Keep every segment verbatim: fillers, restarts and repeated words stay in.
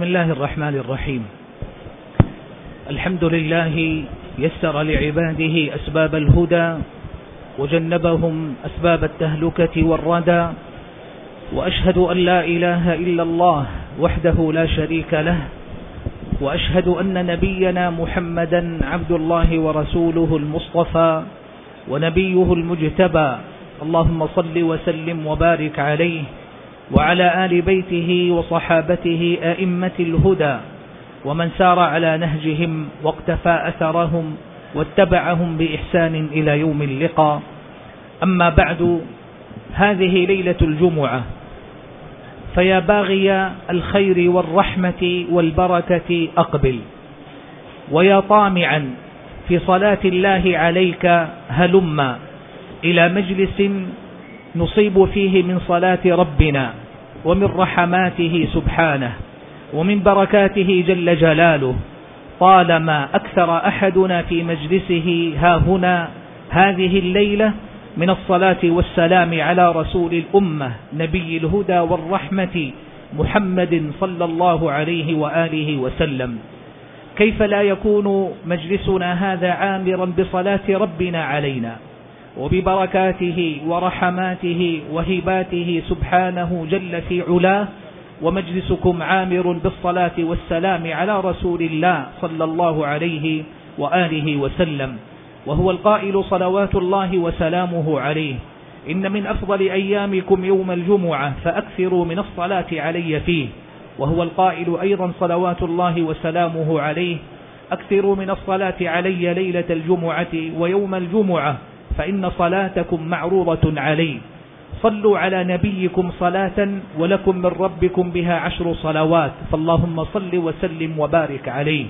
بسم الله الرحمن الرحيم. الحمد لله يسر لعباده أسباب الهدى وجنبهم أسباب التهلكة والردى، وأشهد أن لا إله إلا الله وحده لا شريك له، وأشهد أن نبينا محمدا عبد الله ورسوله المصطفى ونبيه المجتبى. اللهم صل وسلم وبارك عليه وعلى آل بيته وصحابته أئمة الهدى ومن سار على نهجهم واقتفى أثرهم واتبعهم بإحسان إلى يوم اللقاء. أما بعد، هذه ليلة الجمعة، فيا باغي الخير والرحمة والبركة أقبل، ويا طامعا في صلاة الله عليك هلم إلى مجلس نصيب فيه من صلاة ربنا ومن رحماته سبحانه ومن بركاته جل جلاله. طالما أكثر أحدنا في مجلسه ها هنا هذه الليلة من الصلاة والسلام على رسول الأمة نبي الهدى والرحمة محمد صلى الله عليه وآله وسلم، كيف لا يكون مجلسنا هذا عامرا بصلاة ربنا علينا وببركاته ورحماته وهباته سبحانه جل في علاه، ومجلسكم عامر بالصلاة والسلام على رسول الله صلى الله عليه وآله وسلم، وهو القائل صلوات الله وسلامه عليه: إن من أفضل أيامكم يوم الجمعة فأكثروا من الصلاة علي فيه. وهو القائل أيضا صلوات الله وسلامه عليه: أكثروا من الصلاة علي ليلة الجمعة ويوم الجمعة فإن صلاتكم معروضة علي. صلوا على نبيكم صلاة ولكم من ربكم بها عشر صلوات، فاللهم صل وسلم وبارك عليه.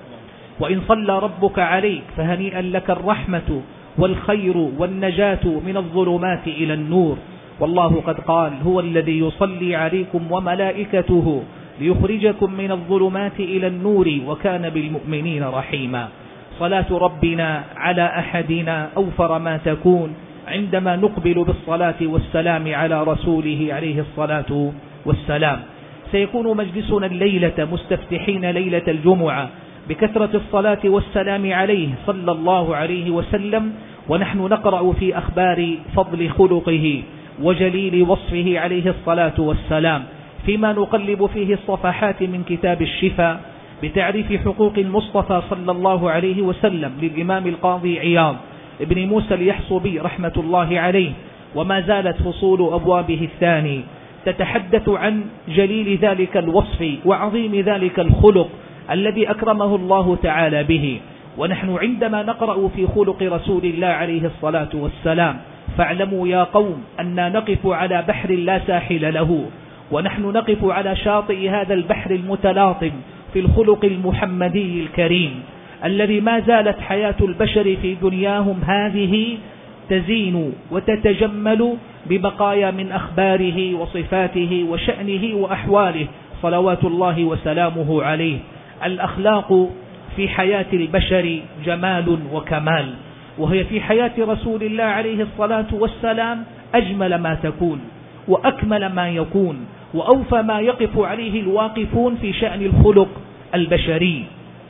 وإن صلى ربك عليك فهنيئا لك الرحمة والخير والنجاة من الظلمات إلى النور. والله قد قال: هو الذي يصلي عليكم وملائكته ليخرجكم من الظلمات إلى النور وكان بالمؤمنين رحيما. صلاة ربنا على أحدنا أوفر ما تكون عندما نقبل بالصلاة والسلام على رسوله عليه الصلاة والسلام. سيكون مجلسنا الليلة مستفتحين ليلة الجمعة بكثرة الصلاة والسلام عليه صلى الله عليه وسلم، ونحن نقرأ في أخبار فضل خلقه وجليل وصفه عليه الصلاة والسلام، فيما نقلب فيه الصفحات من كتاب الشفاء بتعريف حقوق المصطفى صلى الله عليه وسلم للإمام القاضي عياض ابن موسى اليحصبي رحمة الله عليه. وما زالت فصول أبوابه الثاني تتحدث عن جليل ذلك الوصف وعظيم ذلك الخلق الذي أكرمه الله تعالى به. ونحن عندما نقرأ في خلق رسول الله عليه الصلاة والسلام فاعلموا يا قوم أننا نقف على بحر لا ساحل له، ونحن نقف على شاطئ هذا البحر المتلاطم في الخلق المحمدي الكريم الذي ما زالت حياة البشر في دنياهم هذه تزين وتتجمل ببقايا من أخباره وصفاته وشأنه وأحواله صلوات الله وسلامه عليه. الأخلاق في حياة البشر جمال وكمال، وهي في حياة رسول الله عليه الصلاة والسلام أجمل ما تكون وأكمل ما يكون وأوفى ما يقف عليه الواقفون في شأن الخلق البشري.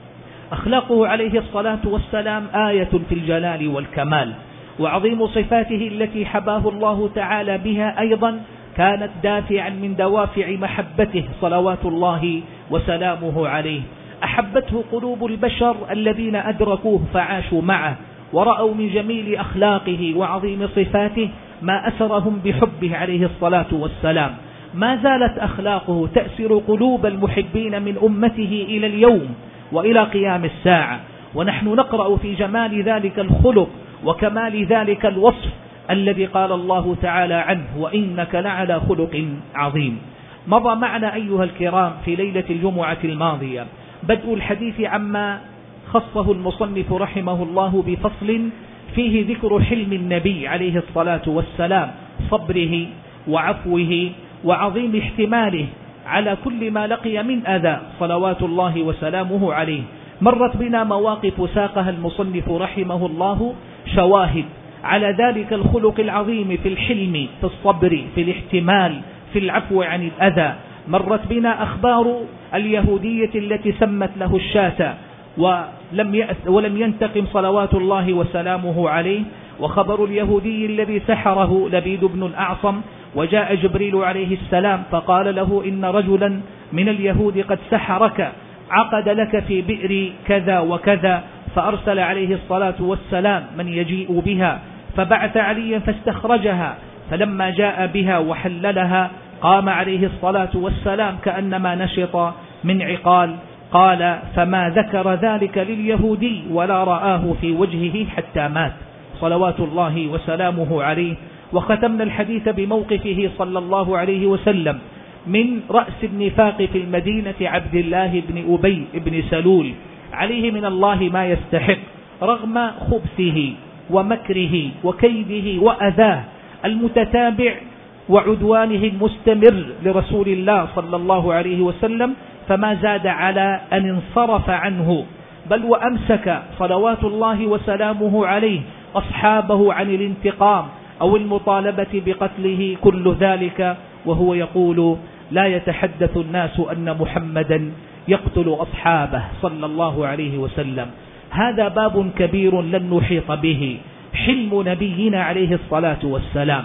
أخلاقه عليه الصلاة والسلام آية في الجلال والكمال، وعظيم صفاته التي حباه الله تعالى بها أيضا كانت دافعا من دوافع محبته صلوات الله وسلامه عليه. أحبته قلوب البشر الذين أدركوه فعاشوا معه ورأوا من جميل أخلاقه وعظيم صفاته ما أسرهم بحبه عليه الصلاة والسلام. ما زالت أخلاقه تأسر قلوب المحبين من أمته إلى اليوم وإلى قيام الساعة، ونحن نقرأ في جمال ذلك الخلق وكمال ذلك الوصف الذي قال الله تعالى عنه: وإنك لعلى خلق عظيم. مضى معنا أيها الكرام في ليلة الجمعة الماضية بدء الحديث عما خصه المصنف رحمه الله بفصل فيه ذكر حلم النبي عليه الصلاة والسلام، صبره وعفوه وعظيم احتماله على كل ما لقي من أذى صلوات الله وسلامه عليه. مرت بنا مواقف ساقها المصنف رحمه الله شواهد على ذلك الخلق العظيم في الحلم، في الصبر، في الاحتمال، في العفو عن الأذى، مرت بنا أخبار اليهودية التي سمت له الشاة ولم يأس ولم ينتقم صلوات الله وسلامه عليه، وخبر اليهودي الذي سحره لبيد بن الأعصم، وجاء جبريل عليه السلام فقال له إن رجلا من اليهود قد سحرك، عقد لك في بئر كذا وكذا، فأرسل عليه الصلاة والسلام من يجيء بها، فبعث عليا فاستخرجها، فلما جاء بها وحللها قام عليه الصلاة والسلام كأنما نشط من عقال. قال فما ذكر ذلك لليهودي ولا رآه في وجهه حتى مات صلوات الله وسلامه عليه. وختمنا الحديث بموقفه صلى الله عليه وسلم من رأس النفاق في المدينة عبد الله بن أبي بن سلول، عليه من الله ما يستحق رغم خبثه ومكره وكيده وأذاه المتتابع وعدوانه المستمر لرسول الله صلى الله عليه وسلم، فما زاد على أن انصرف عنه، بل وأمسك صلوات الله وسلامه عليه أصحابه عن الانتقام أو المطالبة بقتله، كل ذلك وهو يقول لا يتحدث الناس أن محمدا يقتل أصحابه صلى الله عليه وسلم. هذا باب كبير لن نحيط به، حلم نبينا عليه الصلاة والسلام،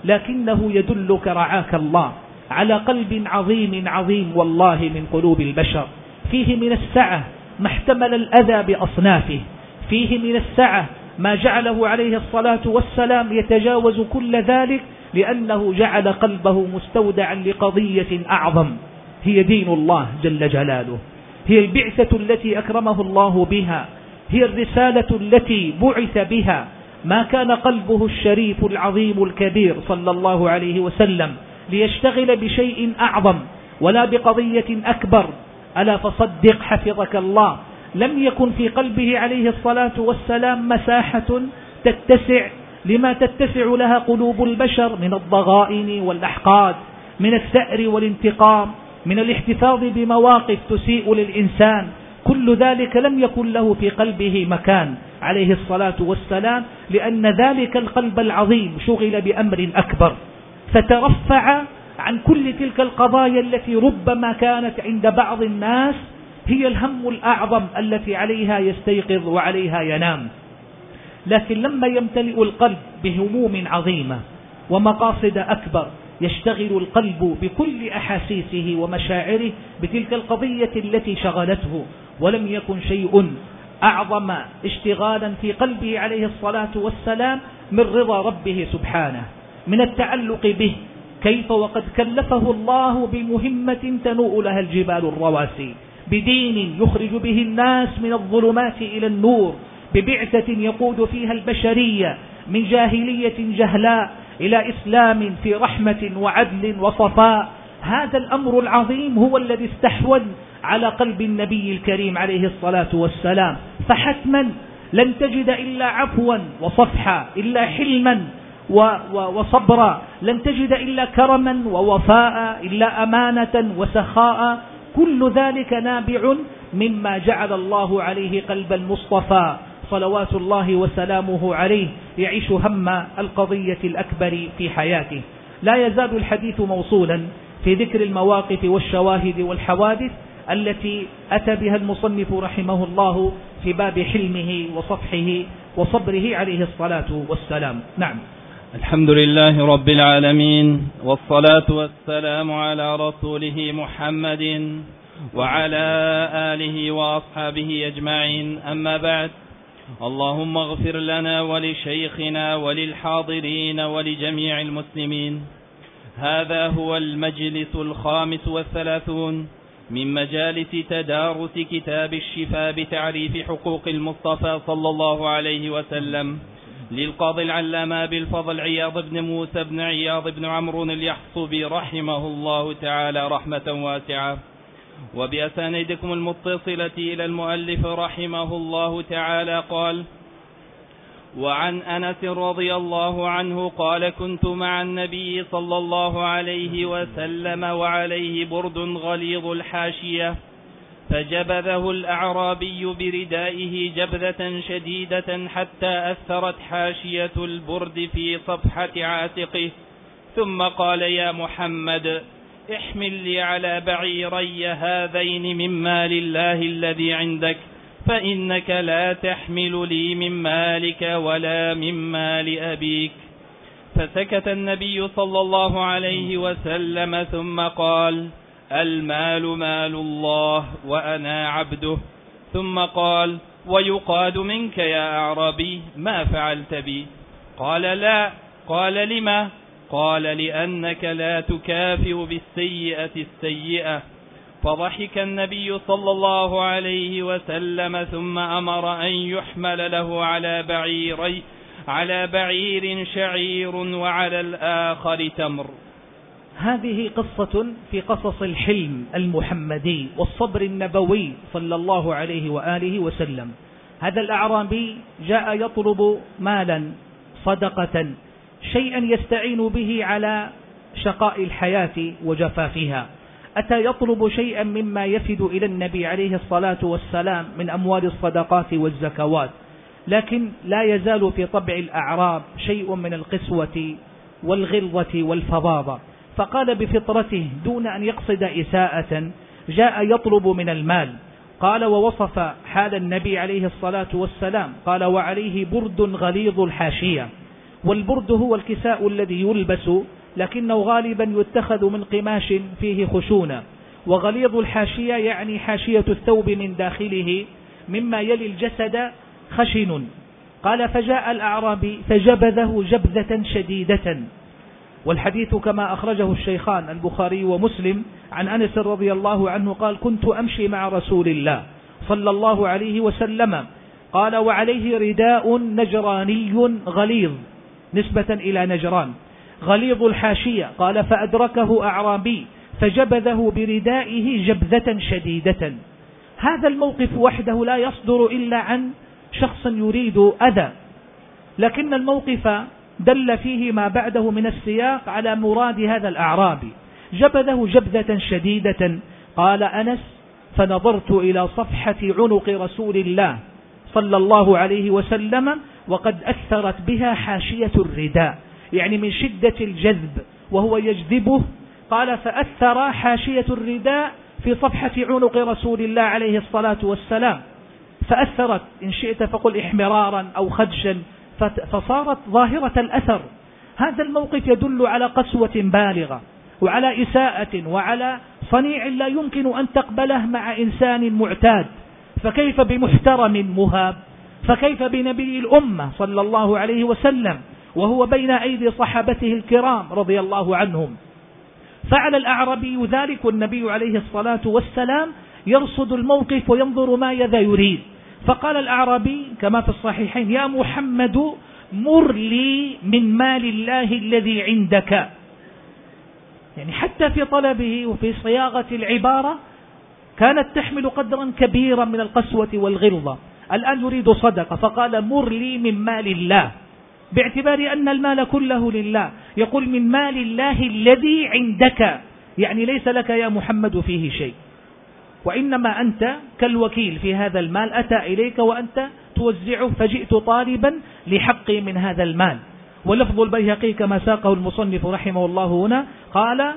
لكنه يدلك رعاك الله على قلب عظيم عظيم والله من قلوب البشر، فيه من السعة ما احتمل الأذى بأصنافه، فيه من السعة ما جعله عليه الصلاة والسلام يتجاوز كل ذلك، لأنه جعل قلبه مستودعا لقضية أعظم هي دين الله جل جلاله، هي البعثة التي أكرمه الله بها، هي الرسالة التي بعث بها. ما كان قلبه الشريف العظيم الكبير صلى الله عليه وسلم ليشتغل بشيء أعظم ولا بقضية أكبر. ألا فصدق حفظك الله، لم يكن في قلبه عليه الصلاة والسلام مساحة تتسع لما تتسع لها قلوب البشر من الضغائن والأحقاد، من الثأر والانتقام، من الاحتفاظ بمواقف تسيء للإنسان، كل ذلك لم يكن له في قلبه مكان عليه الصلاة والسلام، لأن ذلك القلب العظيم شغل بأمر أكبر، فترفع عن كل تلك القضايا التي ربما كانت عند بعض الناس هي الهم الأعظم التي عليها يستيقظ وعليها ينام. لكن لما يمتلئ القلب بهموم عظيمة ومقاصد أكبر، يشتغل القلب بكل أحاسيسه ومشاعره بتلك القضية التي شغلته، ولم يكن شيء أعظم اشتغالا في قلبه عليه الصلاة والسلام من رضا ربه سبحانه، من التعلق به، كيف وقد كلفه الله بمهمة تنوء لها الجبال الرواسي، بدين يخرج به الناس من الظلمات إلى النور، ببعثة يقود فيها البشرية من جاهلية جهلاء إلى إسلام في رحمة وعدل وصفاء. هذا الأمر العظيم هو الذي استحوذ على قلب النبي الكريم عليه الصلاة والسلام، فحتما لن تجد إلا عفوا وصفحا، إلا حلما وصبرا، لن تجد إلا كرما ووفاء، إلا أمانة وسخاء، كل ذلك نابع مما جعل الله عليه قلب المصطفى صلوات الله وسلامه عليه يعيش هم القضية الأكبر في حياته. لا يزال الحديث موصولا في ذكر المواقف والشواهد والحوادث التي أتى بها المصنف رحمه الله في باب حلمه وصفحه وصبره عليه الصلاة والسلام. نعم. الحمد لله رب العالمين، والصلاة والسلام على رسوله محمد وعلى آله وأصحابه أجمعين، أما بعد. اللهم اغفر لنا ولشيخنا وللحاضرين ولجميع المسلمين. هذا هو المجلس الخامس والثلاثون من مجالس تدارس كتاب الشفاء بتعريف حقوق المصطفى صلى الله عليه وسلم للقاضي العلامة بالفضل عياض بن موسى بن عياض بن عمرو اليحصبي رحمه الله تعالى رحمة واسعة، وبأسانيدكم المتصلة إلى المؤلف رحمه الله تعالى قال: وعن أنس رضي الله عنه قال: كنت مع النبي صلى الله عليه وسلم وعليه برد غليظ الحاشية، فجبذه الأعرابي بردائه جبذة شديدة حتى أثرت حاشية البرد في صفحة عاتقه، ثم قال: يا محمد احمل لي على بعيري هذين من مال الله الذي عندك، فإنك لا تحمل لي من مالك ولا من مال أبيك. فسكت النبي صلى الله عليه وسلم ثم قال: المال مال الله وأنا عبده. ثم قال: ويقاد منك يا أعرابي ما فعلت بي؟ قال: لا. قال: لما؟ قال: لأنك لا تكافئ بالسيئة السيئة. فضحك النبي صلى الله عليه وسلم ثم أمر أن يحمل له على بعيري على بعير شعير وعلى الآخر تمر. هذه قصة في قصص الحلم المحمدي والصبر النبوي صلى الله عليه وآله وسلم. هذا الأعرابي جاء يطلب مالا، صدقة، شيئا يستعين به على شقاء الحياة وجفافها. أتى يطلب شيئا مما يفد إلى النبي عليه الصلاة والسلام من أموال الصدقات والزكوات، لكن لا يزال في طبع الأعراب شيء من القسوة والغلظة والفظاظة، فقال بفطرته دون أن يقصد إساءة جاء يطلب من المال. قال ووصف حال النبي عليه الصلاة والسلام، قال: وعليه برد غليظ الحاشية. والبرد هو الكساء الذي يلبس، لكنه غالبا يتخذ من قماش فيه خشونة، وغليظ الحاشية يعني حاشية الثوب من داخله مما يلي الجسد خشن. قال: فجاء الأعرابي فجبذه جبذة شديدة. والحديث كما أخرجه الشيخان البخاري ومسلم عن أنس رضي الله عنه قال: كنت أمشي مع رسول الله صلى الله عليه وسلم، قال: وعليه رداء نجراني غليظ، نسبة إلى نجران، غليظ الحاشية. قال: فأدركه أعرابي فجبذه بردائه جبذة شديدة. هذا الموقف وحده لا يصدر إلا عن شخص يريد أذى، لكن الموقف دل فيه ما بعده من السياق على مراد هذا الأعرابي. جبذه جبذة شديدة. قال أنس: فنظرت إلى صفحة عنق رسول الله صلى الله عليه وسلم وقد أثرت بها حاشية الرداء، يعني من شدة الجذب وهو يجذبه. قال: فأثر حاشية الرداء في صفحة عنق رسول الله عليه الصلاة والسلام، فأثرت إن شئت فقل إحمرارا أو خدشا، فصارت ظاهرة الأثر. هذا الموقف يدل على قسوة بالغة وعلى إساءة وعلى صنيع لا يمكن أن تقبله مع إنسان معتاد، فكيف بمحترم مهاب؟ فكيف بنبي الأمة صلى الله عليه وسلم وهو بين أيدي صحابته الكرام رضي الله عنهم؟ فعل الأعرابي ذلك، والنبي عليه الصلاة والسلام يرصد الموقف وينظر ماذا يريد. فقال الأعرابي كما في الصحيحين: يا محمد مر لي من مال الله الذي عندك. يعني حتى في طلبه وفي صياغة العبارة كانت تحمل قدرا كبيرا من القسوة والغلظة. الآن يريد صدقة فقال: مر لي من مال الله، باعتبار أن المال كله لله. يقول: من مال الله الذي عندك، يعني ليس لك يا محمد فيه شيء، وإنما أنت كالوكيل في هذا المال، أتى إليك وأنت توزعه، فجئت طالبا لحقي من هذا المال. ولفظ البيهقي كما ساقه المصنف رحمه الله هنا قال: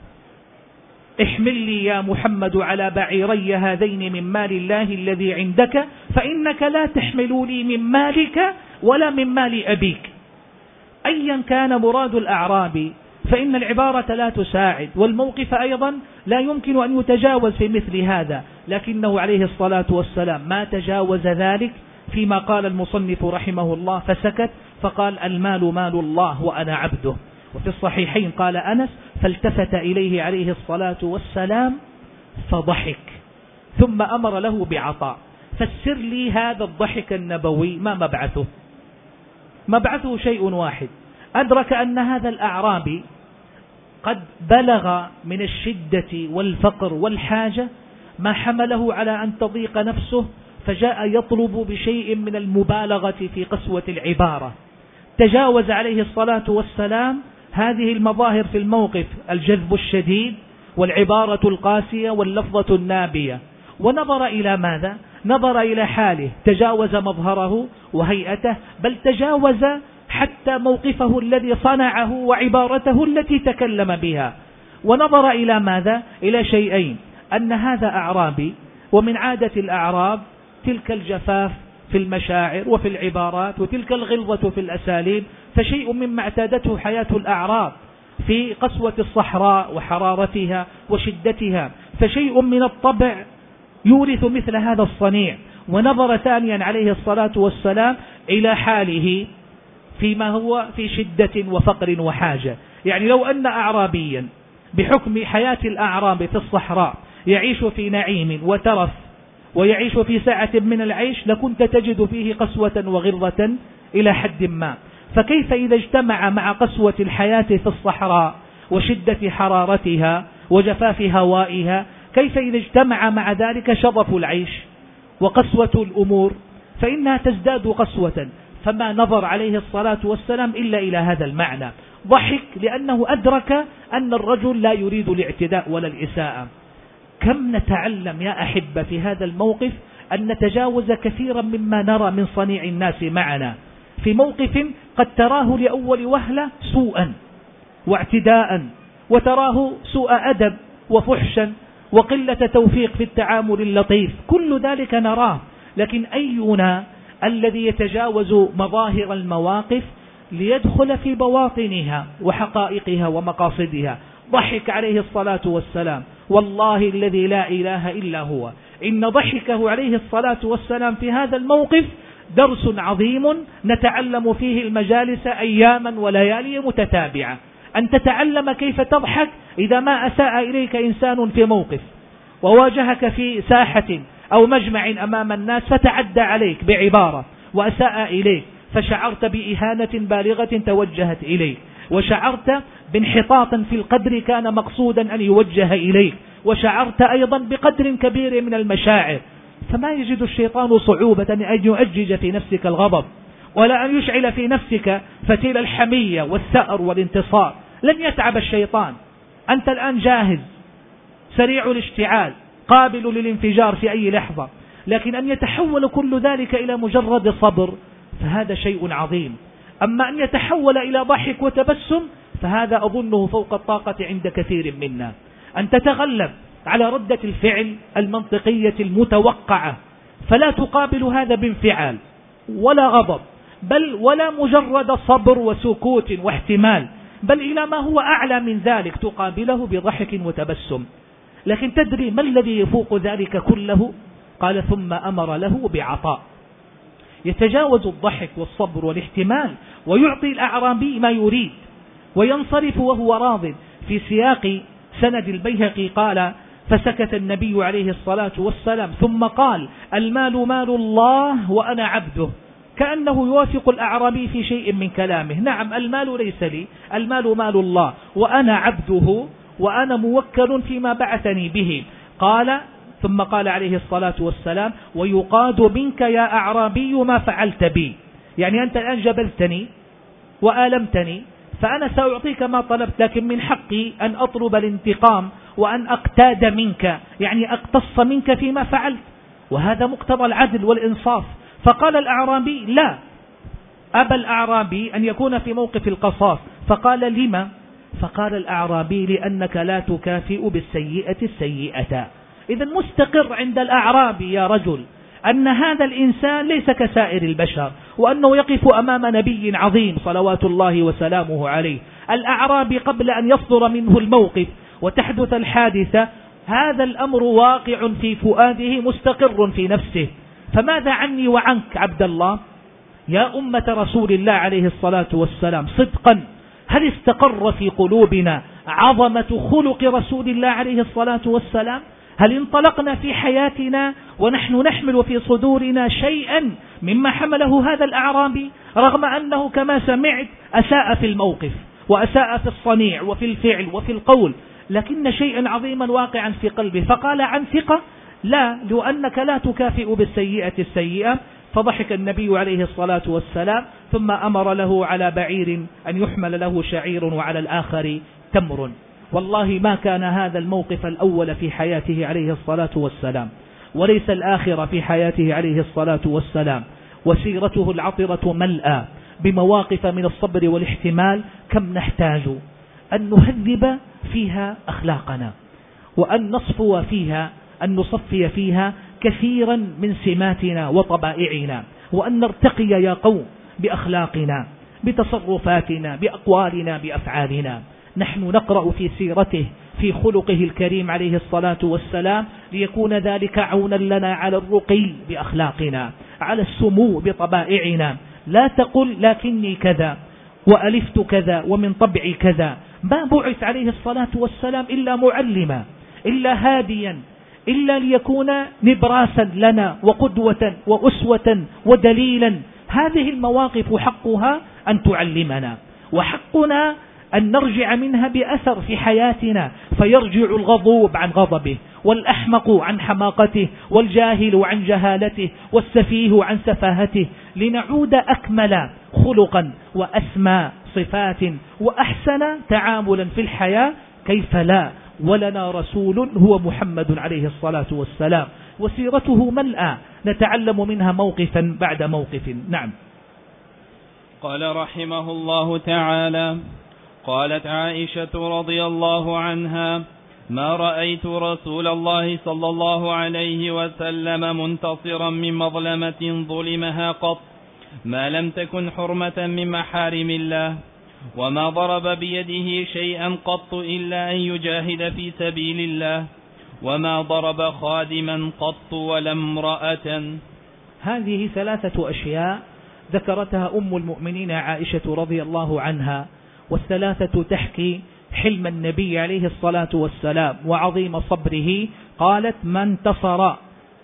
احمل لي يا محمد على بعيري هذين من مال الله الذي عندك، فإنك لا تحمل لي من مالك ولا من مال أبيك. أيا كان مراد الأعرابي فإن العبارة لا تساعد، والموقف أيضا لا يمكن أن يتجاوز في مثل هذا، لكنه عليه الصلاة والسلام ما تجاوز ذلك فيما قال المصنف رحمه الله، فسكت فقال: المال مال الله وأنا عبده. وفي الصحيحين قال أنس: فالتفت إليه عليه الصلاة والسلام فضحك، ثم أمر له بعطاء. فسر لي هذا الضحك النبوي، ما مبعثه؟ مبعثه شيء واحد: أدرك أن هذا الأعرابي قد بلغ من الشدة والفقر والحاجة ما حمله على أن تضيق نفسه، فجاء يطلب بشيء من المبالغة في قسوة العبارة. تجاوز عليه الصلاة والسلام هذه المظاهر في الموقف: الجذب الشديد والعبارة القاسية واللفظة النابية، ونظر إلى ماذا؟ نظر إلى حاله، تجاوز مظهره وهيئته، بل تجاوز حتى موقفه الذي صنعه وعبارته التي تكلم بها. ونظر إلى ماذا؟ إلى شيئين: أن هذا أعرابي، ومن عادة الأعراب تلك الجفاف في المشاعر وفي العبارات، وتلك الغلظة في الأساليب، فشيء مما اعتادته حياة الأعراب في قسوة الصحراء وحرارتها وشدتها، فشيء من الطبع يورث مثل هذا الصنيع. ونظر ثانيا عليه الصلاة والسلام إلى حاله فيما هو في شدة وفقر وحاجة. يعني لو أن أعرابيا بحكم حياة الأعراب في الصحراء يعيش في نعيم وترف ويعيش في ساعة من العيش، لكنت تجد فيه قسوة وغلظة إلى حد ما. فكيف إذا اجتمع مع قسوة الحياة في الصحراء وشدة حرارتها وجفاف هوائها، كيف إذا اجتمع مع ذلك شظف العيش وقسوة الأمور، فإنها تزداد قسوة. فما نظر عليه الصلاة والسلام إلا إلى هذا المعنى، ضحك لأنه أدرك أن الرجل لا يريد الاعتداء ولا الإساءة. كم نتعلم يا أحبة في هذا الموقف أن نتجاوز كثيرا مما نرى من صنيع الناس معنا في موقف قد تراه لأول وهلة سوءا واعتداء، وتراه سوء أدب وفحشا وقلة توفيق في التعامل اللطيف، كل ذلك نراه. لكن أينا الذي يتجاوز مظاهر المواقف ليدخل في بواطنها وحقائقها ومقاصدها؟ ضحك عليه الصلاة والسلام، والله الذي لا إله إلا هو إن ضحكه عليه الصلاة والسلام في هذا الموقف درس عظيم نتعلم فيه المجالس أياما وليالي متتابعة. أن تتعلم كيف تضحك إذا ما أساء إليك إنسان في موقف، وواجهك في ساحة أو مجمع أمام الناس فتعدى عليك بعبارة وأساء إليك، فشعرت بإهانة بالغة توجهت إليك، وشعرت بانحطاط في القدر كان مقصودا أن يوجه إليك، وشعرت أيضا بقدر كبير من المشاعر. فما يجد الشيطان صعوبة أن يؤجج في نفسك الغضب، ولا أن يشعل في نفسك فتيل الحمية والثأر والانتصار. لن يتعب الشيطان، أنت الآن جاهز سريع الاشتعال قابل للانفجار في أي لحظة. لكن أن يتحول كل ذلك إلى مجرد صبر فهذا شيء عظيم. أما أن يتحول إلى ضحك وتبسم فهذا أظنه فوق الطاقة عند كثير منا. أن تتغلب على ردة الفعل المنطقية المتوقعة، فلا تقابل هذا بانفعال ولا غضب، بل ولا مجرد صبر وسكوت واحتمال، بل إلى ما هو أعلى من ذلك تقابله بضحك وتبسم. لكن تدري ما الذي يفوق ذلك كله؟ قال: ثم أمر له بعطاء، يتجاوز الضحك والصبر والاحتمال ويعطي الأعرابي ما يريد وينصرف وهو راض. في سياق سند البيهقي قال: فسكت النبي عليه الصلاة والسلام ثم قال: المال مال الله وأنا عبده، كأنه يوافق الأعرابي في شيء من كلامه. نعم، المال ليس لي، المال مال الله وأنا عبده، وأنا موكل فيما بعثني به. قال ثم قال عليه الصلاة والسلام: ويقاد منك يا أعرابي ما فعلت بي، يعني أنت الآن جبلتني وآلمتني، فأنا سأعطيك ما طلبت، لكن من حقي أن أطلب الانتقام وأن أقتاد منك، يعني أقتص منك فيما فعلت، وهذا مقتضى العدل والإنصاف. فقال الأعرابي: لا، أبى الأعرابي أن يكون في موقف القصاص. فقال: لما؟ فقال الأعرابي: لأنك لا تكافئ بالسيئة السيئة. إذا مستقر عند الأعرابي يا رجل أن هذا الإنسان ليس كسائر البشر، وأنه يقف أمام نبي عظيم صلوات الله وسلامه عليه. الأعرابي قبل أن يصدر منه الموقف وتحدث الحادثة هذا الأمر واقع في فؤاده مستقر في نفسه. فماذا عني وعنك عبد الله يا أمة رسول الله عليه الصلاة والسلام؟ صدقا هل استقر في قلوبنا عظمة خلق رسول الله عليه الصلاة والسلام؟ هل انطلقنا في حياتنا ونحن نحمل في صدورنا شيئا مما حمله هذا الأعرابي، رغم أنه كما سمعت أساء في الموقف وأساء في الصنيع وفي الفعل وفي القول، لكن شيئا عظيما واقعا في قلبه. فقال عن ثقة: لا، لأنك لا تكافئ بالسيئة السيئة. فضحك النبي عليه الصلاة والسلام، ثم أمر له على بعير أن يحمل له شعير وعلى الآخر تمر. والله ما كان هذا الموقف الأول في حياته عليه الصلاة والسلام، وليس الآخر في حياته عليه الصلاة والسلام، وسيرته العطرة ملأى بمواقف من الصبر والاحتمال. كم نحتاج أن نهذب فيها أخلاقنا، وأن نصفو فيها أن نصفي فيها كثيرا من سماتنا وطبائعنا، وأن نرتقي يا قوم بأخلاقنا، بتصرفاتنا، بأقوالنا، بأفعالنا. نحن نقرأ في سيرته، في خلقه الكريم عليه الصلاة والسلام، ليكون ذلك عونا لنا على الرقي بأخلاقنا، على السمو بطبائعنا. لا تقل لكني كذا وألفت كذا ومن طبعي كذا. ما بعث عليه الصلاة والسلام إلا معلما، إلا هاديا، إلا ليكون نبراسا لنا وقدوة وأسوة ودليلا. هذه المواقف حقها أن تعلمنا، وحقنا أن نرجع منها بأثر في حياتنا، فيرجع الغضوب عن غضبه، والأحمق عن حماقته، والجاهل عن جهالته، والسفيه عن سفاهته، لنعود أكمل خلقا وأسمى صفات وأحسن تعاملا في الحياة. كيف لا؟ ولنا رسول هو محمد عليه الصلاة والسلام، وسيرته ملأى نتعلم منها موقفا بعد موقف. نعم. قال رحمه الله تعالى: قالت عائشة رضي الله عنها: ما رأيت رسول الله صلى الله عليه وسلم منتصرا من مظلمة ظلمها قط، ما لم تكن حرمة من محارم الله، وما ضرب بيده شيئا قط إلا أن يجاهد في سبيل الله، وما ضرب خادما قط ولا امرأة. هذه ثلاثة أشياء ذكرتها أم المؤمنين عائشة رضي الله عنها، والثلاثة تحكي حلم النبي عليه الصلاة والسلام وعظيم صبره. قالت: ما انتصر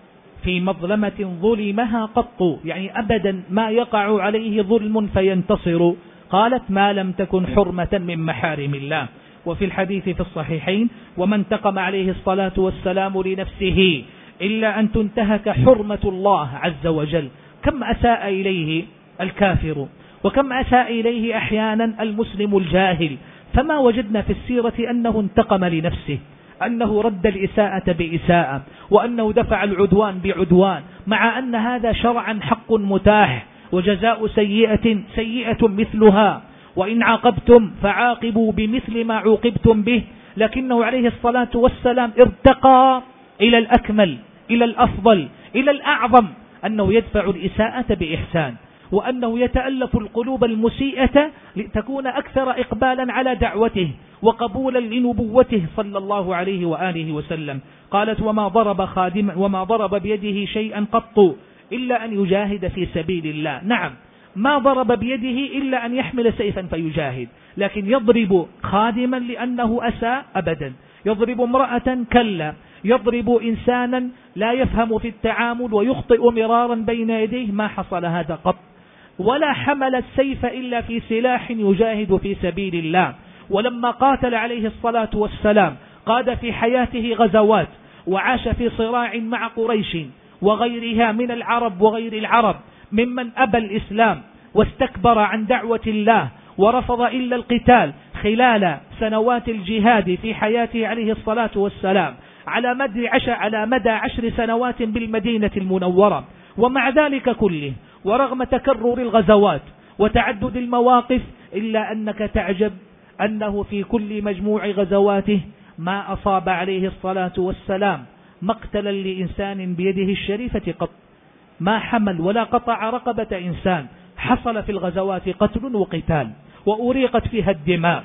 في مظلمة ظلمها قط، يعني أبدا ما يقع عليه ظلم فينتصر. قالت: ما لم تكن حرمة من محارم الله. وفي الحديث في الصحيحين: وما انتقم عليه الصلاة والسلام لنفسه إلا أن تنتهك حرمة الله عز وجل. كم أساء إليه الكافر، وكم أساء إليه أحيانا المسلم الجاهل، فما وجدنا في السيرة أنه انتقم لنفسه، أنه رد الإساءة بإساءة، وأنه دفع العدوان بعدوان، مع أن هذا شرعا حق متاح، وجزاء سيئة سيئة مثلها، وإن عاقبتم فعاقبوا بمثل ما عوقبتم به. لكنه عليه الصلاة والسلام ارتقى إلى الأكمل، إلى الأفضل، إلى الأعظم، أنه يدفع الإساءة بإحسان، وأنه يتألف القلوب المسيئة لتكون أكثر إقبالا على دعوته وقبولا لنبوته صلى الله عليه وآله وسلم. قالت: وما ضرب خادما وما ضرب بيده شيئا قط إلا أن يجاهد في سبيل الله. نعم، ما ضرب بيده إلا أن يحمل سيفا فيجاهد، لكن يضرب خادما لأنه أساء أبدا، يضرب امرأة كلا، يضرب إنسانا لا يفهم في التعامل ويخطئ مرارا بين يديه، ما حصل هذا قط. ولا حمل السيف إلا في سلاح يجاهد في سبيل الله. ولما قاتل عليه الصلاة والسلام قاد في حياته غزوات، وعاش في صراع مع قريش وغيرها من العرب وغير العرب ممن أبى الإسلام واستكبر عن دعوة الله ورفض إلا القتال خلال سنوات الجهاد في حياته عليه الصلاة والسلام، على مدى عشر, على مدى عشر سنوات بالمدينة المنورة. ومع ذلك كله، ورغم تكرر الغزوات وتعدد المواقف، إلا أنك تعجب أنه في كل مجموع غزواته ما أصاب عليه الصلاة والسلام مقتلا لإنسان بيده الشريفة قط، ما حمل ولا قطع رقبة إنسان. حصل في الغزوات قتل وقتال، وأريقت فيها الدماء،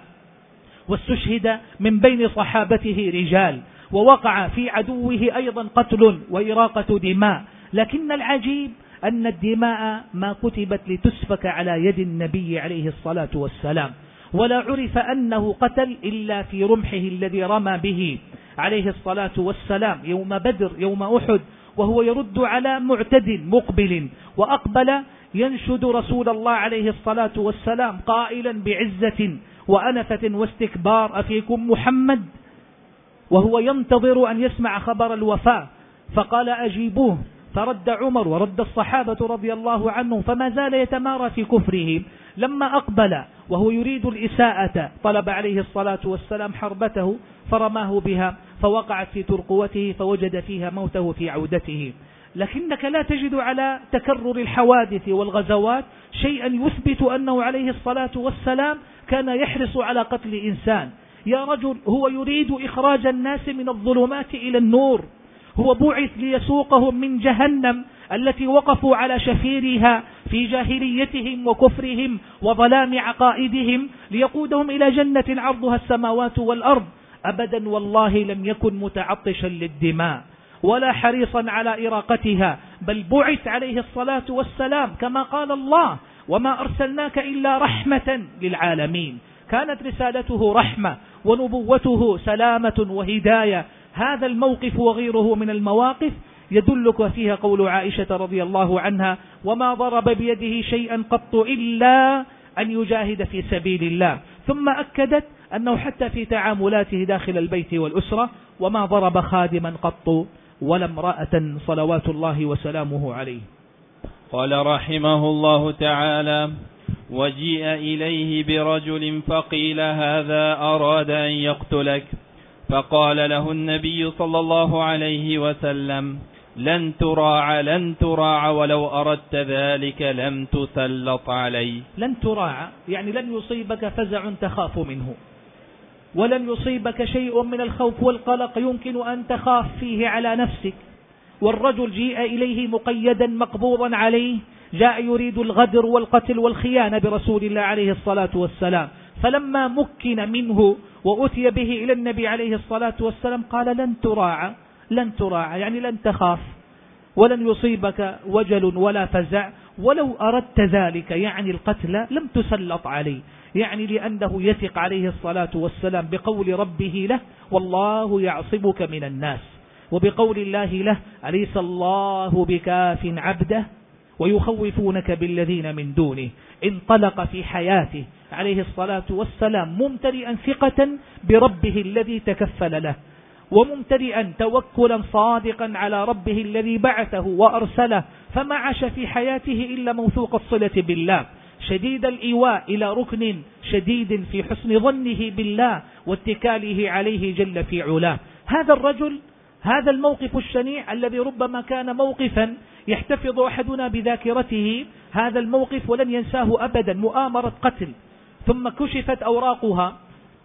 واستشهد من بين صحابته رجال، ووقع في عدوه أيضا قتل وإراقة دماء. لكن العجيب أن الدماء ما كتبت لتسفك على يد النبي عليه الصلاة والسلام، ولا عرف أنه قتل إلا في رمحه الذي رمى به عليه الصلاة والسلام يوم بدر، يوم أحد، وهو يرد على معتد مقبل، وأقبل ينشد رسول الله عليه الصلاة والسلام قائلا بعزة وأنفة واستكبار: أفيكم محمد؟ وهو ينتظر أن يسمع خبر الوفاة، فقال: أجيبوه. فرد عمر ورد الصحابة رضي الله عنهم، فما زال يتمارى في كفره. لما أقبل وهو يريد الإساءة طلب عليه الصلاة والسلام حربته فرماه بها، فوقعت في ترقوته فوجد فيها موته في عودته. لكنك لا تجد على تكرر الحوادث والغزوات شيئا يثبت أنه عليه الصلاة والسلام كان يحرص على قتل إنسان. يا رجل هو يريد إخراج الناس من الظلمات إلى النور، هو بعث ليسوقهم من جهنم التي وقفوا على شفيرها في جاهليتهم وكفرهم وظلام عقائدهم، ليقودهم إلى جنة عرضها السماوات والأرض. أبدا والله لم يكن متعطشا للدماء ولا حريصا على إراقتها، بل بعث عليه الصلاة والسلام كما قال الله: وما أرسلناك إلا رحمة للعالمين. كانت رسالته رحمة ونبوته سلامة وهداية. هذا الموقف وغيره من المواقف يدلك فيها قول عائشة رضي الله عنها: وما ضرب بيده شيئا قط إلا أن يجاهد في سبيل الله. ثم أكدت أنه حتى في تعاملاته داخل البيت والأسرة وما ضرب خادما قط ولا امرأة صلوات الله وسلامه عليه. قال رحمه الله تعالى: وجيء إليه برجل فقيل: هذا أراد أن يقتلك، فقال له النبي صلى الله عليه وسلم: لن تراع لن تراع ولو أردت ذلك لم تسلط علي. لن تراع يعني لن يصيبك فزع تخاف منه، ولن يصيبك شيء من الخوف والقلق يمكن أن تخاف فيه على نفسك. والرجل جيء إليه مقيدا مقبوضا عليه، جاء يريد الغدر والقتل والخيانة برسول الله عليه الصلاة والسلام، فلما مكن منه وأتي به إلى النبي عليه الصلاة والسلام قال: لن تراع لن تراع يعني لن تخاف ولن يصيبك وجل ولا فزع، ولو أردت ذلك يعني القتل لم تسلط عليه، يعني لأنه يثق عليه الصلاة والسلام بقول ربه له: والله يعصمك من الناس، وبقول الله له: أليس الله بكاف عبده ويخوفونك بالذين من دونه. انطلق في حياته عليه الصلاة والسلام ممتلئا ثقة بربه الذي تكفل له، وممتلئا توكلا صادقا على ربه الذي بعثه وأرسله، فما عاش في حياته إلا موثوق الصلة بالله، شديد الإيواء إلى ركن شديد في حسن ظنه بالله واتكاله عليه جل في علاه. هذا الرجل، هذا الموقف الشنيع الذي ربما كان موقفا يحتفظ أحدنا بذاكرته، هذا الموقف ولن ينساه أبدا، مؤامرة قتل ثم كشفت أوراقها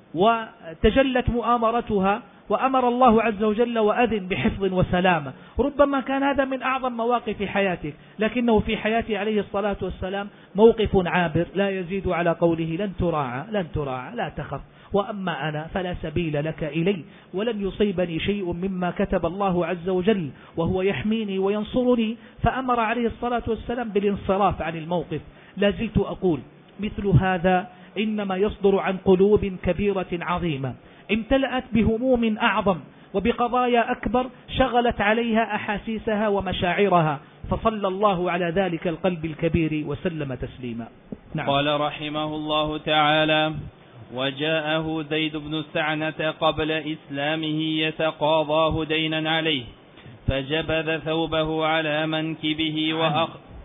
وتجلت مؤامرتها وأمر الله عز وجل وأذن بحفظ وسلامة. ربما كان هذا من أعظم مواقف حياتك، لكنه في حياته عليه الصلاة والسلام موقف عابر لا يزيد على قوله: لن تراع لن تراع لا تخف، وأما أنا فلا سبيل لك إلي، ولن يصيبني شيء مما كتب الله عز وجل، وهو يحميني وينصرني. فأمر عليه الصلاة والسلام بالانصراف عن الموقف. لا زلت أقول: مثل هذا إنما يصدر عن قلوب كبيرة عظيمة امتلأت بهموم أعظم وبقضايا أكبر شغلت عليها أحاسيسها ومشاعرها، فصلى الله على ذلك القلب الكبير وسلم تسليما. نعم. قال رحمه الله تعالى: وجاءه زيد بن سعنة قبل إسلامه يتقاضاه دينا عليه، فجبذ ثوبه على منكبه وأخ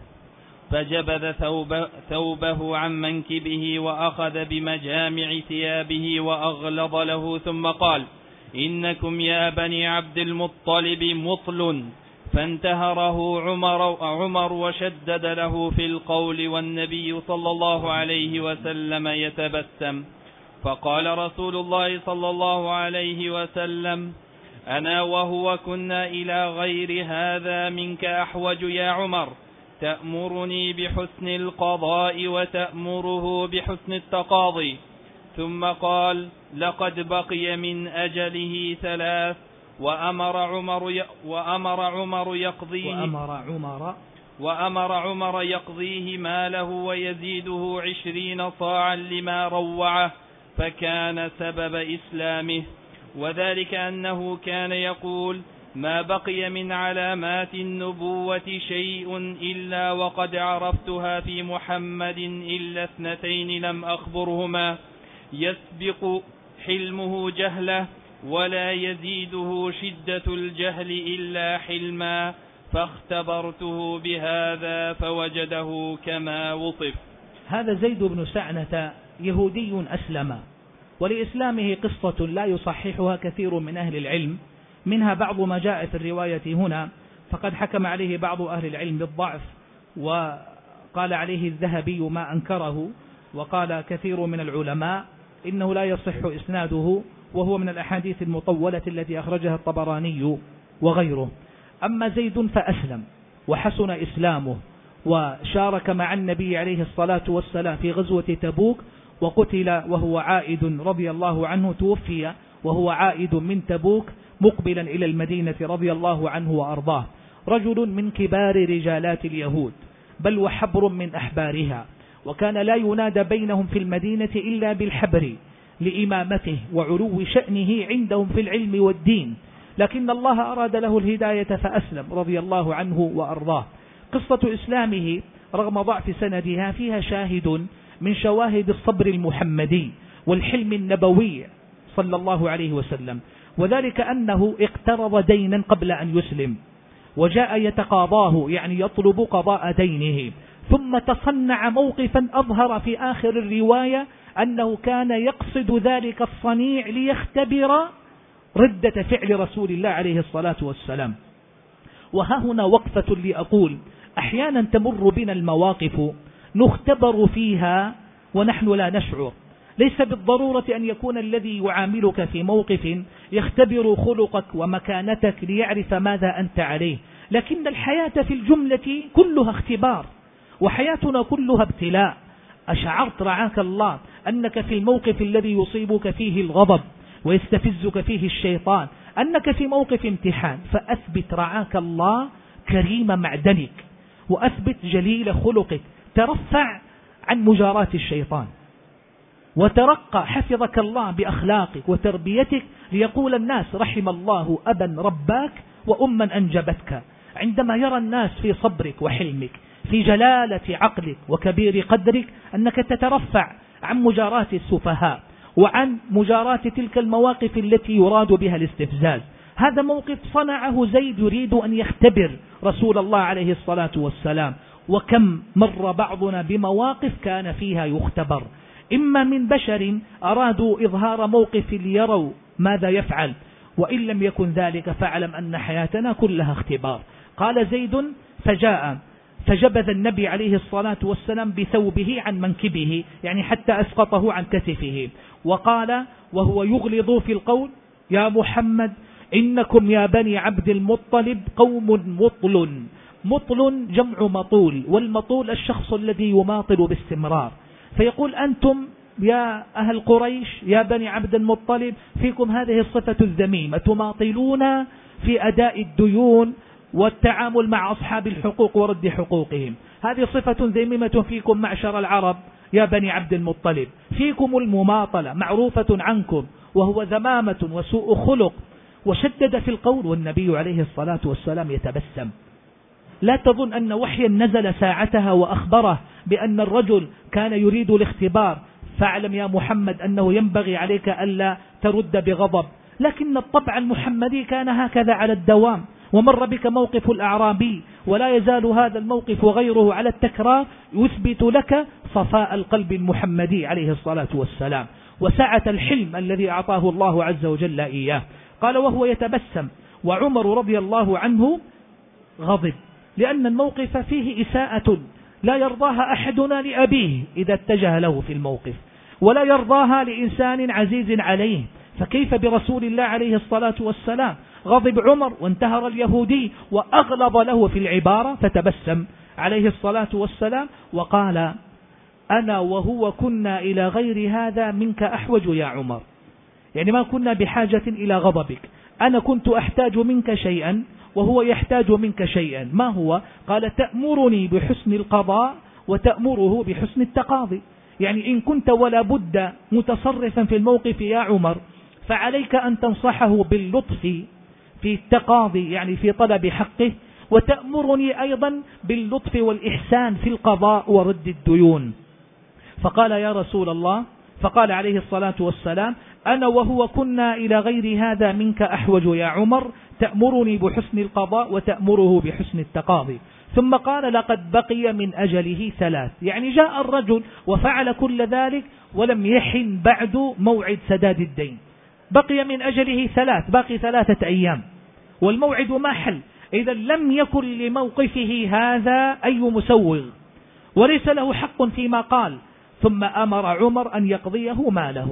فجبذ ثوب ثوبه عن منكبه وأخذ بمجامع ثيابه وأغلظ له، ثم قال: إنكم يا بني عبد المطلب مطل. فانتهره عمر, عمر وشدد له في القول، والنبي صلى الله عليه وسلم يتبسم. فقال رسول الله صلى الله عليه وسلم: أنا وهو كنا إلى غير هذا منك أحوج يا عمر، تأمرني بحسن القضاء وتأمره بحسن التقاضي. ثم قال: لقد بقي من أجله ثلاث، وأمر عمر ي... وأمر عمر يقضيه وأمر عمر وأمر عمر يقضيه ماله ويزيده عشرين صاعا لما روعه، فكان سبب إسلامه. وذلك أنه كان يقول: ما بقي من علامات النبوة شيء إلا وقد عرفتها في محمد إلا اثنتين لم أخبرهما، يسبق حلمه جهله ولا يزيده شدة الجهل إلا حلما، فاختبرته بهذا فوجده كما وصف. هذا زيد بن سعنة يهودي أسلم، ولإسلامه قصة لا يصححها كثير من أهل العلم، منها بعض ما جاء في الرواية هنا، فقد حكم عليه بعض أهل العلم بالضعف، وقال عليه الذهبي ما أنكره، وقال كثير من العلماء إنه لا يصح إسناده، وهو من الأحاديث المطولة التي أخرجها الطبراني وغيره. أما زيد فأسلم وحسن إسلامه، وشارك مع النبي عليه الصلاة والسلام في غزوة تبوك، وقتل وهو عائد رضي الله عنه، توفي وهو عائد من تبوك مقبلا إلى المدينة رضي الله عنه وأرضاه. رجل من كبار رجالات اليهود، بل وحبر من أحبارها، وكان لا ينادى بينهم في المدينة إلا بالحبر لإمامته وعلو شأنه عندهم في العلم والدين، لكن الله أراد له الهداية فأسلم رضي الله عنه وأرضاه. قصة إسلامه رغم ضعف سندها فيها شاهد من شواهد الصبر المحمدي والحلم النبوي صلى الله عليه وسلم، وذلك أنه اقترض دينا قبل أن يسلم، وجاء يتقاضاه يعني يطلب قضاء دينه، ثم تصنع موقفا أظهر في آخر الرواية أنه كان يقصد ذلك الصنيع ليختبر ردة فعل رسول الله عليه الصلاة والسلام. وها هنا وقفة لأقول أحيانا تمر بنا المواقف نختبر فيها ونحن لا نشعر. ليس بالضرورة أن يكون الذي يعاملك في موقف يختبر خلقك ومكانتك ليعرف ماذا أنت عليه، لكن الحياة في الجملة كلها اختبار، وحياتنا كلها ابتلاء. أشعرت رعاك الله أنك في الموقف الذي يصيبك فيه الغضب ويستفزك فيه الشيطان أنك في موقف امتحان، فأثبت رعاك الله كريم معدنك، وأثبت جليل خلقك، ترفع عن مجاراة الشيطان، وترقى حفظك الله بأخلاقك وتربيتك، ليقول الناس رحم الله أبا رباك وأما أنجبتك. عندما يرى الناس في صبرك وحلمك، في جلالة عقلك وكبير قدرك، أنك تترفع عن مجاراة السفهاء وعن مجاراة تلك المواقف التي يراد بها الاستفزاز. هذا موقف صنعه زيد يريد أن يختبر رسول الله عليه الصلاة والسلام. وكم مر بعضنا بمواقف كان فيها يختبر، إما من بشر أرادوا إظهار موقف ليروا ماذا يفعل، وإن لم يكن ذلك فاعلم أن حياتنا كلها اختبار. قال زيد فجاء فجبذ النبي عليه الصلاة والسلام بثوبه عن منكبه، يعني حتى أسقطه عن كتفه، وقال وهو يغلظ في القول يا محمد إنكم يا بني عبد المطلب قوم مطل. مطل جمع مطول، والمطول الشخص الذي يماطل باستمرار، فيقول أنتم يا أهل قريش يا بني عبد المطلب فيكم هذه الصفة الذميمة، تماطلون في أداء الديون والتعامل مع أصحاب الحقوق ورد حقوقهم، هذه صفة ذميمة فيكم معشر العرب يا بني عبد المطلب، فيكم المماطلة معروفة عنكم، وهو ذمامة وسوء خلق. وشدد في القول، والنبي عليه الصلاة والسلام يتبسم. لا تظن أن وحيا نزل ساعتها وأخبره بأن الرجل كان يريد الاختبار، فاعلم يا محمد أنه ينبغي عليك ألا ترد بغضب، لكن الطبع المحمدي كان هكذا على الدوام. ومر بك موقف الأعرابي، ولا يزال هذا الموقف وغيره على التكرار يثبت لك صفاء القلب المحمدي عليه الصلاة والسلام وسعة الحلم الذي أعطاه الله عز وجل إياه. قال وهو يتبسم، وعمر رضي الله عنه غضب، لأن الموقف فيه إساءة لا يرضاها أحدنا لأبيه إذا اتجه له في الموقف، ولا يرضاها لإنسان عزيز عليه، فكيف برسول الله عليه الصلاة والسلام؟ غضب عمر وانتهر اليهودي وأغلظ له في العبارة، فتبسم عليه الصلاة والسلام وقال أنا وهو كنا إلى غير هذا منك أحوج يا عمر، يعني ما كنا بحاجة إلى غضبك، أنا كنت أحتاج منك شيئا وهو يحتاج منك شيئا. ما هو؟ قال تأمرني بحسن القضاء وتأمره بحسن التقاضي، يعني إن كنت ولا بد متصرفا في الموقف يا عمر فعليك أن تنصحه باللطف في التقاضي، يعني في طلب حقه، وتأمرني أيضا باللطف والإحسان في القضاء ورد الديون. فقال يا رسول الله، فقال عليه الصلاة والسلام أنا وهو كنا إلى غير هذا منك أحوج يا عمر، تأمرني بحسن القضاء وتأمره بحسن التقاضي. ثم قال لقد بقي من أجله ثلاث، يعني جاء الرجل وفعل كل ذلك ولم يحن بعد موعد سداد الدين، بقي من أجله ثلاث، باقي ثلاثة أيام والموعد ما حل، إذا لم يكن لموقفه هذا أي مسوغ وليس له حق فيما قال. ثم أمر عمر أن يقضيه ماله،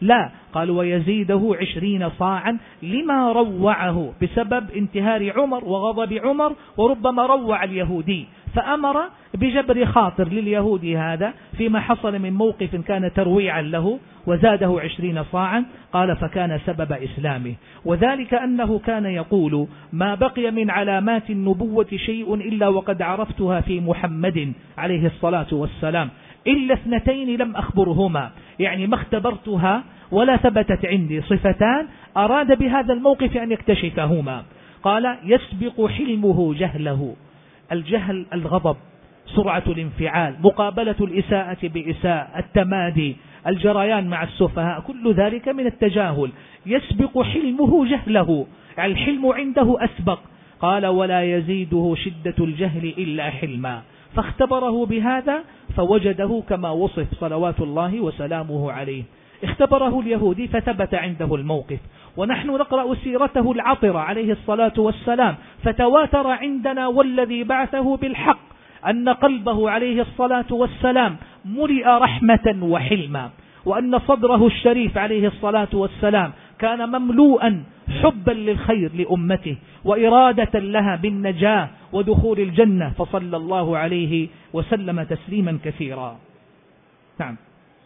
لا، قال ويزيده عشرين صاعا لما روعه بسبب انتهار عمر وغضب عمر، وربما روع اليهودي، فأمر بجبر خاطر لليهودي هذا فيما حصل من موقف كان ترويعا له، وزاده عشرين صاعا. قال فكان سبب إسلامه، وذلك أنه كان يقول ما بقي من علامات النبوة شيء إلا وقد عرفتها في محمد عليه الصلاة والسلام إلا اثنتين لم أخبرهما، يعني ما اختبرتها ولا ثبتت عندي، صفتان أراد بهذا الموقف أن يكتشفهما. قال يسبق حلمه جهله، الجهل الغضب، سرعة الانفعال، مقابلة الإساءة بإساءة، التمادي، الجريان مع السفهاء، كل ذلك من التجاهل. يسبق حلمه جهله، يعني الحلم عنده أسبق. قال ولا يزيده شدة الجهل إلا حلما، فاختبره بهذا فوجده كما وصف صلوات الله وسلامه عليه. اختبره اليهودي فثبت عنده الموقف، ونحن نقرأ سيرته العطرة عليه الصلاة والسلام، فتواتر عندنا والذي بعثه بالحق أن قلبه عليه الصلاة والسلام ملئ رحمة وحلما، وأن صدره الشريف عليه الصلاة والسلام كان مملوءا حبا للخير لأمته وإرادة لها بالنجاة ودخول الجنة، فصلى الله عليه وسلم تسليما كثيرا. نعم.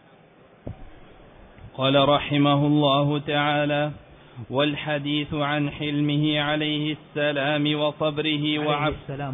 قال رحمه الله تعالى: والحديث عن حلمه عليه السلام وصبره وعفوه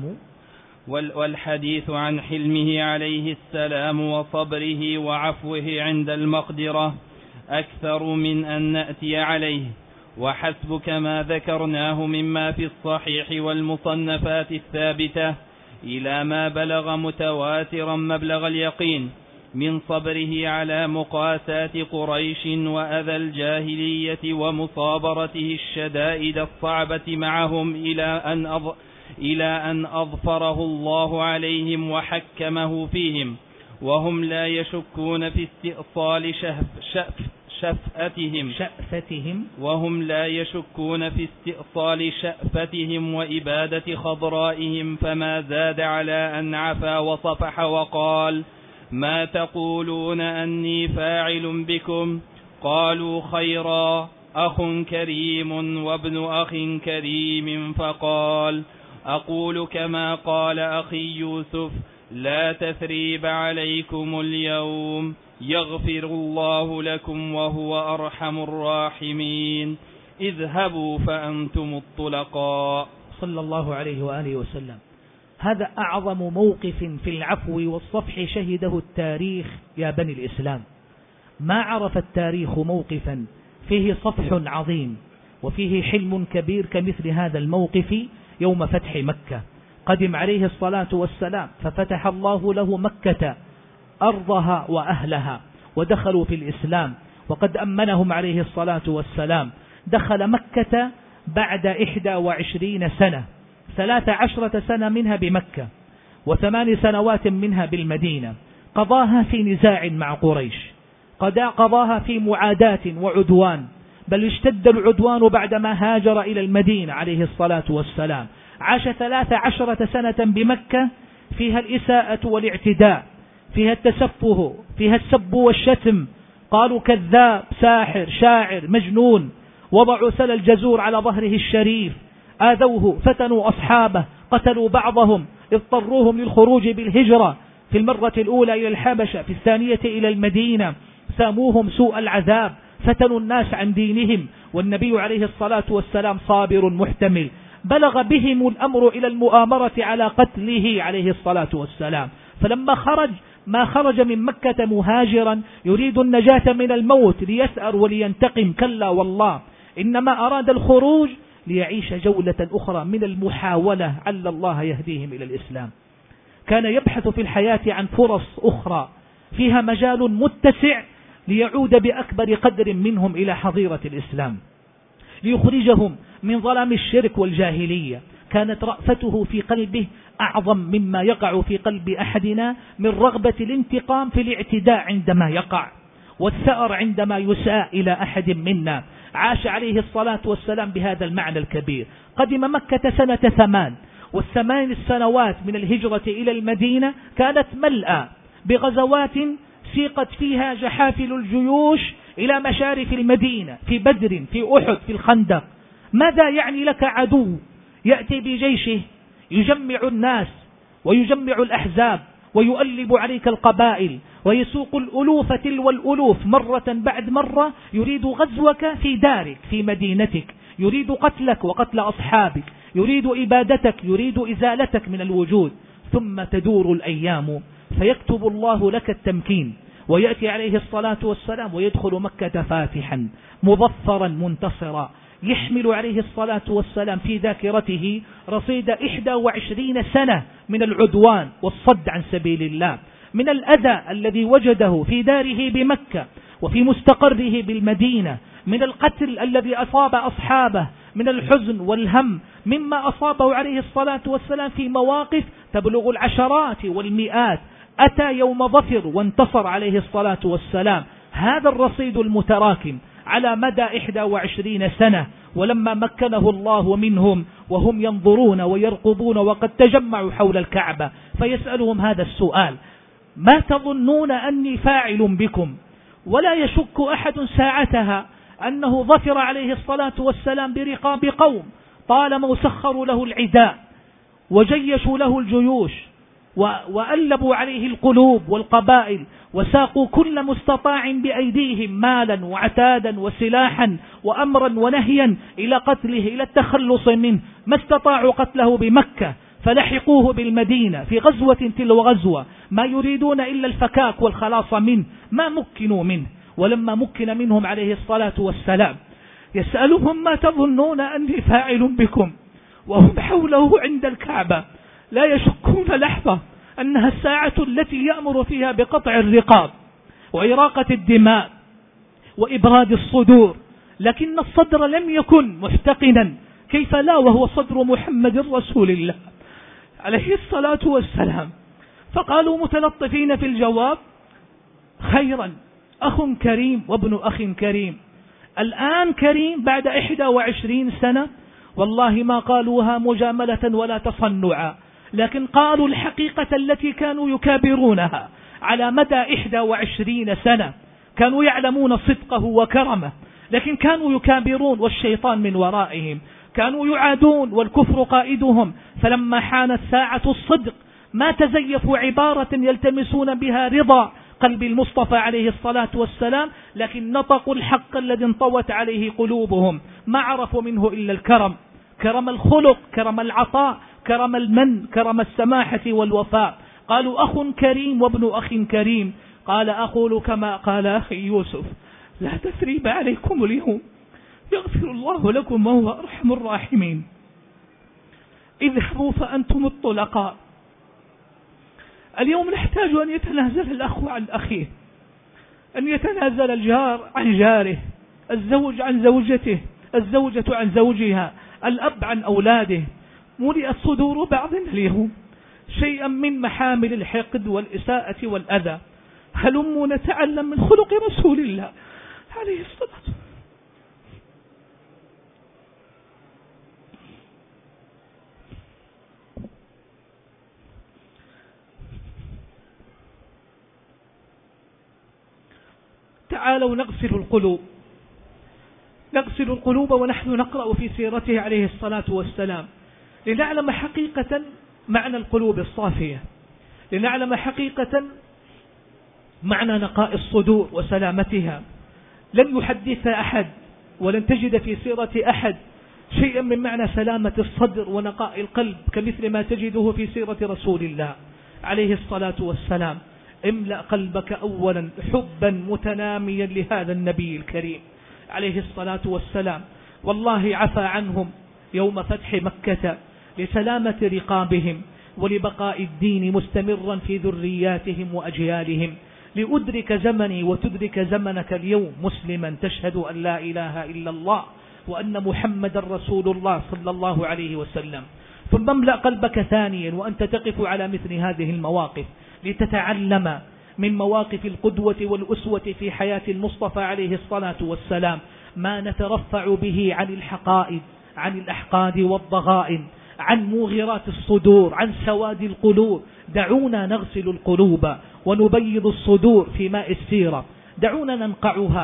والحديث عن حلمه عليه السلام وصبره وعفوه عند المقدرة أكثر من أن نأتي عليه، وحسبك ما ذكرناه مما في الصحيح والمصنفات الثابتة إلى ما بلغ متواترا مبلغ اليقين من صبره على مقاساة قريش وأذى الجاهلية ومصابرته الشدائد الصعبة معهم إلى أن أض... إلى أن أظفره الله عليهم وحكمه فيهم، وهم لا يشكون في استئصال شهف شف شفأتهم شأفتهم وهم لا يشكون في استئصال شأفتهم وإبادة خضرائهم، فما زاد على أن عفا وصفح وقال: ما تقولون أني فاعل بكم؟ قالوا: خيرا، أخ كريم وابن أخ كريم. فقال: أقول كما قال أخي يوسف: لا تثريب عليكم اليوم، يغفر الله لكم وهو أرحم الراحمين، اذهبوا فأنتم الطلقاء. صلى الله عليه وآله وسلم. هذا أعظم موقف في العفو والصفح شهده التاريخ يا بني الإسلام. ما عرف التاريخ موقفا فيه صفح عظيم وفيه حلم كبير كمثل هذا الموقف يوم فتح مكة. قدم عليه الصلاة والسلام ففتح الله له مكة أرضها وأهلها ودخلوا في الإسلام، وقد أمنهم عليه الصلاة والسلام. دخل مكة بعد إحدى وعشرين سنة، ثلاث عشرة سنة منها بمكة وثمان سنوات منها بالمدينة، قضاها في نزاع مع قريش، قضاها في معاداة وعدوان، بل اشتد العدوان بعدما هاجر إلى المدينة عليه الصلاة والسلام. عاش ثلاث عشرة سنة بمكة فيها الإساءة والاعتداء، فيها التسفه، فيها السب والشتم، قالوا كذاب، ساحر، شاعر، مجنون، وضعوا سل الجزور على ظهره الشريف، آذوه، فتنوا أصحابه، قتلوا بعضهم، اضطروهم للخروج بالهجرة، في المرة الأولى إلى الحبشة، في الثانية إلى المدينة، ساموهم سوء العذاب، فتنوا الناس عن دينهم، والنبي عليه الصلاة والسلام صابر محتمل. بلغ بهم الأمر إلى المؤامرة على قتله عليه الصلاة والسلام، فلما خرج ما خرج من مكة مهاجرا يريد النجاة من الموت ليسأر ولينتقم، كلا والله، إنما أراد الخروج ليعيش جولة أخرى من المحاولة عل الله يهديهم إلى الإسلام. كان يبحث في الحياة عن فرص أخرى فيها مجال متسع ليعود بأكبر قدر منهم إلى حظيرة الإسلام، ليخرجهم من ظلام الشرك والجاهلية. كانت رأفته في قلبه أعظم مما يقع في قلب أحدنا من رغبة الانتقام في الاعتداء عندما يقع، والثأر عندما يساء إلى أحد منا. عاش عليه الصلاة والسلام بهذا المعنى الكبير. قدم مكة سنة ثمان، والثمان السنوات من الهجرة إلى المدينة كانت ملأى بغزوات سيقت فيها جحافل الجيوش إلى مشارف المدينة في بدر في أحد في الخندق. ماذا يعني لك عدو يأتي بجيشه يجمع الناس ويجمع الأحزاب ويؤلب عليك القبائل ويسوق الألوف تلو الألوف مرة بعد مرة، يريد غزوك في دارك في مدينتك، يريد قتلك وقتل أصحابك، يريد إبادتك، يريد إزالتك من الوجود. ثم تدور الأيام فيكتب الله لك التمكين، ويأتي عليه الصلاة والسلام ويدخل مكة فاتحا مظفرا منتصرا، يحمل عليه الصلاة والسلام في ذاكرته رصيد إحدى وعشرين سنة من العدوان والصد عن سبيل الله، من الأذى الذي وجده في داره بمكة وفي مستقره بالمدينة، من القتل الذي أصاب أصحابه، من الحزن والهم مما أصابه عليه الصلاة والسلام في مواقف تبلغ العشرات والمئات. أتى يوم ظفر وانتصر عليه الصلاة والسلام. هذا الرصيد المتراكم على مدى إحدى وعشرين سنة، ولما مكنه الله منهم وهم ينظرون ويرقبون وقد تجمعوا حول الكعبة فيسألهم هذا السؤال: ما تظنون أني فاعل بكم؟ ولا يشك أحد ساعتها أنه ظفر عليه الصلاة والسلام برقاب قوم طالما سخروا له العداء وجيشوا له الجيوش وألبوا عليه القلوب والقبائل وساقوا كل مستطاع بأيديهم مالا وعتادا وسلاحا وأمرا ونهيا إلى قتله إلى التخلص منه، ما استطاعوا قتله بمكة فلحقوه بالمدينة في غزوة تلو غزوة، ما يريدون إلا الفكاك والخلاص منه، ما مكنوا منه. ولما مكن منهم عليه الصلاة والسلام يسألهم: ما تظنون أني فاعل بكم؟ وهم حوله عند الكعبة لا يشكون لحظة أنها الساعة التي يأمر فيها بقطع الرقاب وإراقة الدماء وإبراد الصدور، لكن الصدر لم يكن محتقنا، كيف لا وهو صدر محمد رسول الله عليه الصلاة والسلام. فقالوا متلطفين في الجواب: خيرا، أخ كريم وابن أخ كريم. الآن كريم بعد إحدى وعشرين سنة، والله ما قالوها مجاملة ولا تصنعا، لكن قالوا الحقيقة التي كانوا يكابرونها على مدى إحدى وعشرين سنة. كانوا يعلمون صدقه وكرمه، لكن كانوا يكابرون والشيطان من ورائهم، كانوا يعادون والكفر قائدهم. فلما حانت ساعة الصدق ما تزيفوا عبارة يلتمسون بها رضا قلب المصطفى عليه الصلاة والسلام، لكن نطقوا الحق الذي انطوت عليه قلوبهم، ما عرفوا منه إلا الكرم، كرم الخلق، كرم العطاء، كرم المن، كرم السماحة والوفاء. قالوا: أخ كريم وابن أخ كريم. قال: أقول كما قال أخي يوسف: لا تثريب عليكم اليوم، يغفر الله لكم وهو أرحم الراحمين. اذهبوا فأنتم الطلقاء. اليوم نحتاج أن يتنازل الأخ عن أخيه، أن يتنازل الجار عن جاره، الزوج عن زوجته، الزوجة عن زوجها، الأب عن أولاده. ملئت صدور بعضنا اليوم شيئا من محامل الحقد والإساءة والأذى. هلموا نتعلم من خلق رسول الله عليه الصلاة والسلام. تعالوا نغسل القلوب، نغسل القلوب ونحن نقرأ في سيرته عليه الصلاة والسلام، لنعلم حقيقة معنى القلوب الصافية، لنعلم حقيقة معنى نقاء الصدور وسلامتها. لن يحدث أحد ولن تجد في سيرة أحد شيئا من معنى سلامة الصدر ونقاء القلب كمثل ما تجده في سيرة رسول الله عليه الصلاة والسلام. املأ قلبك أولا حبا متناميا لهذا النبي الكريم عليه الصلاة والسلام. والله عفى عنهم يوم فتح مكة لسلامة رقابهم ولبقاء الدين مستمرا في ذرياتهم وأجيالهم. لأدرك زمني وتدرك زمنك اليوم مسلما تشهد أن لا إله إلا الله وأن محمد رسول الله صلى الله عليه وسلم. ثم املأ قلبك ثانيا وأنت تقف على مثل هذه المواقف لتتعلم من مواقف القدوة والأسوة في حياة المصطفى عليه الصلاة والسلام ما نترفع به عن الحقائد، عن الأحقاد والضغائن، عن موغرات الصدور، عن سواد القلوب. دعونا نغسل القلوب ونبيض الصدور في ماء السيرة، دعونا ننقعها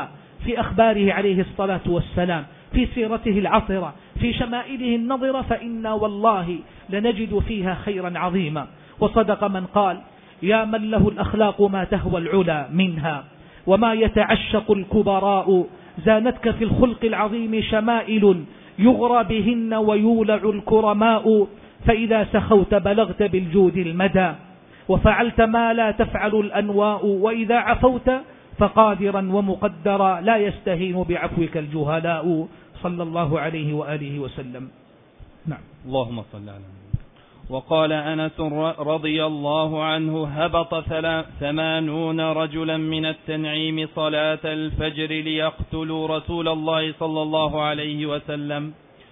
في أخباره عليه الصلاة والسلام، في سيرته العطرة، في شمائله النظرة، فإنا والله لنجد فيها خيرا عظيما. وصدق من قال: يا من له الأخلاق ما تهوى العلا منها، وما يتعشق الكبراء، زانتك في الخلق العظيم شمائل، يغرى بهن ويولع الكرماء، فإذا سخوت بلغت بالجود المدى، وفعلت ما لا تفعل الأنواء، وإذا عفوت فقادرا ومقدرا، لا يستهين بعفوك الجهلاء، صلى الله عليه وآله وسلم. نعم. اللهم صل على محمد. وقال أنس رضي الله عنه: هبط ثمانون رجلا من التنعيم صلاة الفجر ليقتلوا رسول الله صلى الله عليه وسلم،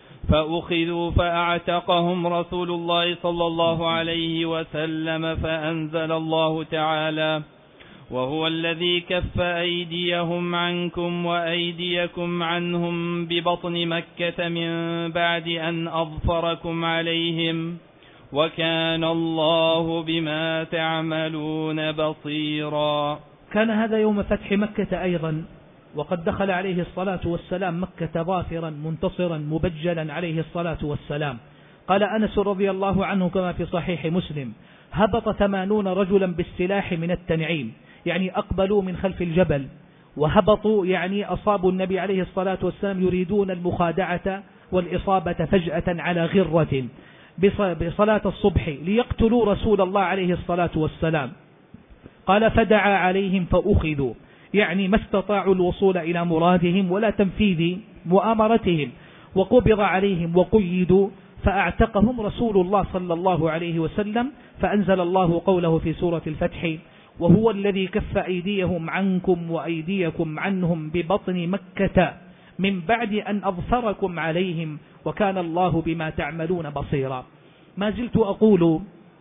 فأخذوا فأعتقهم رسول الله صلى الله عليه وسلم، فأنزل الله تعالى: وهو الذي كف أيديهم عنكم وأيديكم عنهم ببطن مكة من بعد أن أظفركم عليهم، وكان الله بما تعملون بصيرا. كان هذا يوم فتح مكة أيضا، وقد دخل عليه الصلاة والسلام مكة ظافرا منتصرا مبجلا عليه الصلاة والسلام. قال أنس رضي الله عنه كما في صحيح مسلم: هبط ثمانون رجلا بالسلاح من التنعيم، يعني أقبلوا من خلف الجبل، وهبطوا يعني أصابوا النبي عليه الصلاة والسلام، يريدون المخادعة والإصابة فجأة على غرة بصلاة الصبح ليقتلوا رسول الله عليه الصلاة والسلام. قال: فدعا عليهم فأخذوا، يعني ما استطاعوا الوصول إلى مرادهم ولا تنفيذ مؤامرتهم، وقبض عليهم وقيدوا، فأعتقهم رسول الله صلى الله عليه وسلم، فأنزل الله قوله في سورة الفتح: وهو الذي كف أيديهم عنكم وأيديكم عنهم ببطن مكة من بعد أن أظفركم عليهم، وكان الله بما تعملون بصيرا. ما زلت أقول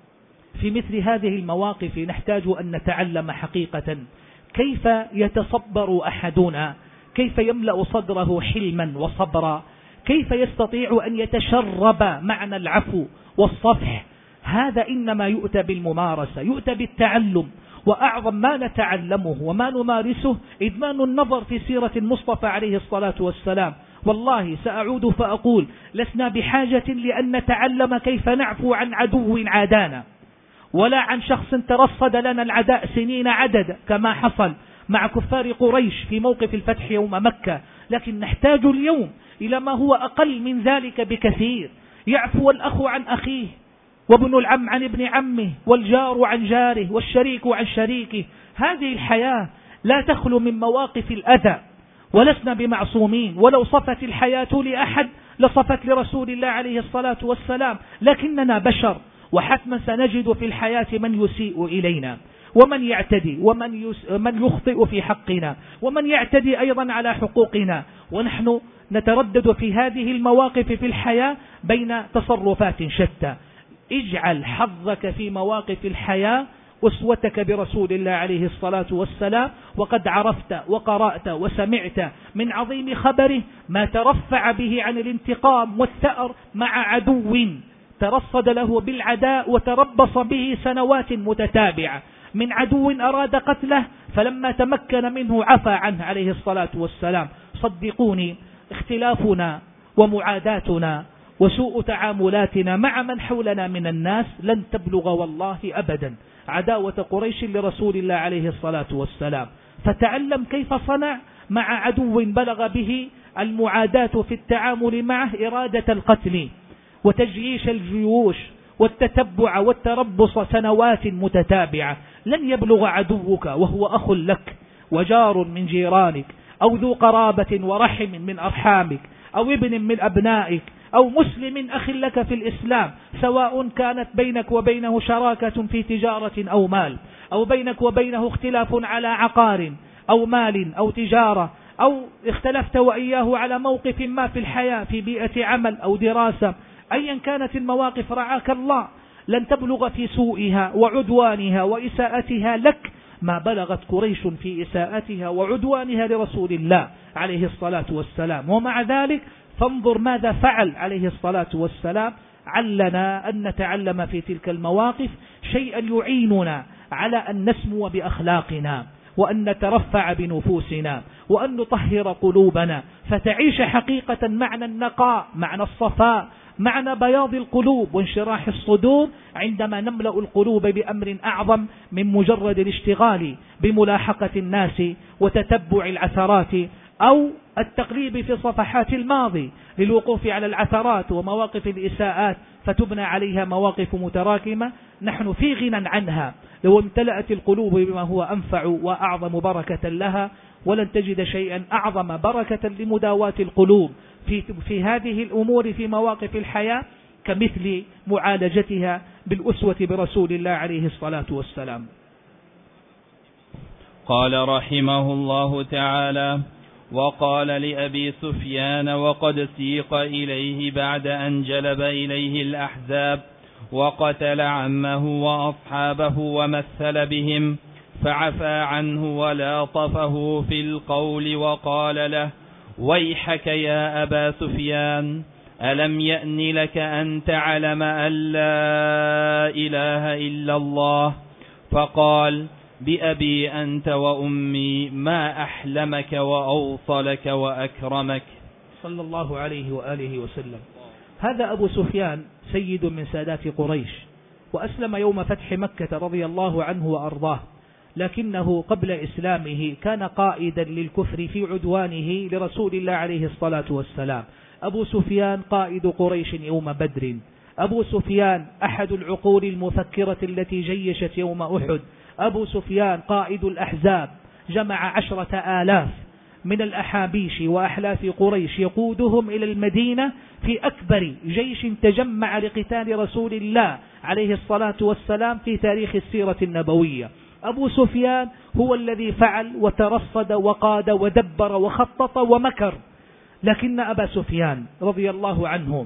في مثل هذه المواقف نحتاج أن نتعلم حقيقة كيف يتصبر أحدنا، كيف يملأ صدره حلما وصبرا، كيف يستطيع أن يتشرب معنى العفو والصفح. هذا إنما يؤتى بالممارسة، يؤتى بالتعلم. وأعظم ما نتعلمه وما نمارسه إدمان النظر في سيرة المصطفى عليه الصلاة والسلام. والله سأعود فأقول: لسنا بحاجة لأن نتعلم كيف نعفو عن عدو عادانا، ولا عن شخص ترصد لنا العداء سنين عدد كما حصل مع كفار قريش في موقف الفتح يوم مكة، لكن نحتاج اليوم إلى ما هو أقل من ذلك بكثير. يعفو الأخ عن أخيه، وابن العم عن ابن عمه، والجار عن جاره، والشريك عن شريكه. هذه الحياة لا تخلو من مواقف الأذى، ولسنا بمعصومين. ولو صفت الحياة لأحد لصفت لرسول الله عليه الصلاة والسلام، لكننا بشر، وحتما سنجد في الحياة من يسيء إلينا، ومن يعتدي، ومن من يخطئ في حقنا، ومن يعتدي أيضا على حقوقنا. ونحن نتردد في هذه المواقف في الحياة بين تصرفات شتى. اجعل حظك في مواقف الحياة أسوتك برسول الله عليه الصلاة والسلام، وقد عرفت وقرأت وسمعت من عظيم خبره ما ترفع به عن الانتقام والثأر مع عدو ترصد له بالعداء وتربص به سنوات متتابعة، من عدو أراد قتله فلما تمكن منه عفى عنه عليه الصلاة والسلام. صدقوني، اختلافنا ومعاداتنا وسوء تعاملاتنا مع من حولنا من الناس لن تبلغ والله أبدا عداوة قريش لرسول الله عليه الصلاة والسلام. فتعلم كيف صنع مع عدو بلغ به المعاداة في التعامل معه إرادة القتل وتجييش الجيوش والتتبع والتربص سنوات متتابعة. لن يبلغ عدوك وهو أخ لك وجار من جيرانك، أو ذو قرابة ورحم من أرحامك، أو ابن من أبنائك، أو مسلم أخ لك في الإسلام، سواء كانت بينك وبينه شراكة في تجارة أو مال، أو بينك وبينه اختلاف على عقار أو مال أو تجارة، أو اختلفت وإياه على موقف ما في الحياة في بيئة عمل أو دراسة. أيا كانت المواقف رعاك الله، لن تبلغ في سوءها وعدوانها وإساءتها لك ما بلغت قريش في إساءتها وعدوانها لرسول الله عليه الصلاة والسلام. ومع ذلك فانظر ماذا فعل عليه الصلاة والسلام. علنا أن نتعلم في تلك المواقف شيئا يعيننا على أن نسمو بأخلاقنا، وأن نترفع بنفوسنا وأن نطهر قلوبنا فتعيش حقيقة معنى النقاء، معنى الصفاء، معنى بياض القلوب وانشراح الصدور، عندما نملأ القلوب بأمر أعظم من مجرد الاشتغال بملاحقة الناس وتتبع العثرات أو التقليب في صفحات الماضي للوقوف على العثرات ومواقف الإساءات فتبنى عليها مواقف متراكمة نحن في غنى عنها لو امتلأت القلوب بما هو أنفع وأعظم بركة لها. ولن تجد شيئا أعظم بركة لمداواة القلوب في, في هذه الأمور في مواقف الحياة كمثل معالجتها بالأسوة برسول الله عليه الصلاة والسلام. قال رحمه الله تعالى: وقال لأبي سفيان وقد سيق إليه بعد أن جلب إليه الأحزاب وقتل عمه وأصحابه ومثل بهم، فعفى عنه ولاطفه في القول وقال له: ويحك يا أبا سفيان، ألم يأن لك أن تعلم أن لا إله إلا الله؟ فقال: بأبي أنت وأمي ما أحلمك وأوصلك وأكرمك، صلى الله عليه وآله وسلم. هذا أبو سفيان سيد من سادات قريش، وأسلم يوم فتح مكة رضي الله عنه وأرضاه، لكنه قبل إسلامه كان قائدا للكفر في عدوانه لرسول الله عليه الصلاة والسلام. أبو سفيان قائد قريش يوم بدر، أبو سفيان أحد العقول المفكرة التي جيشت يوم أحد، أبو سفيان قائد الأحزاب، جمع عشرة آلاف من الأحابيش وأحلاف قريش يقودهم إلى المدينة في أكبر جيش تجمع لقتال رسول الله عليه الصلاة والسلام في تاريخ السيرة النبوية. أبو سفيان هو الذي فعل وترصد وقاد ودبر وخطط ومكر، لكن أبا سفيان رضي الله عنه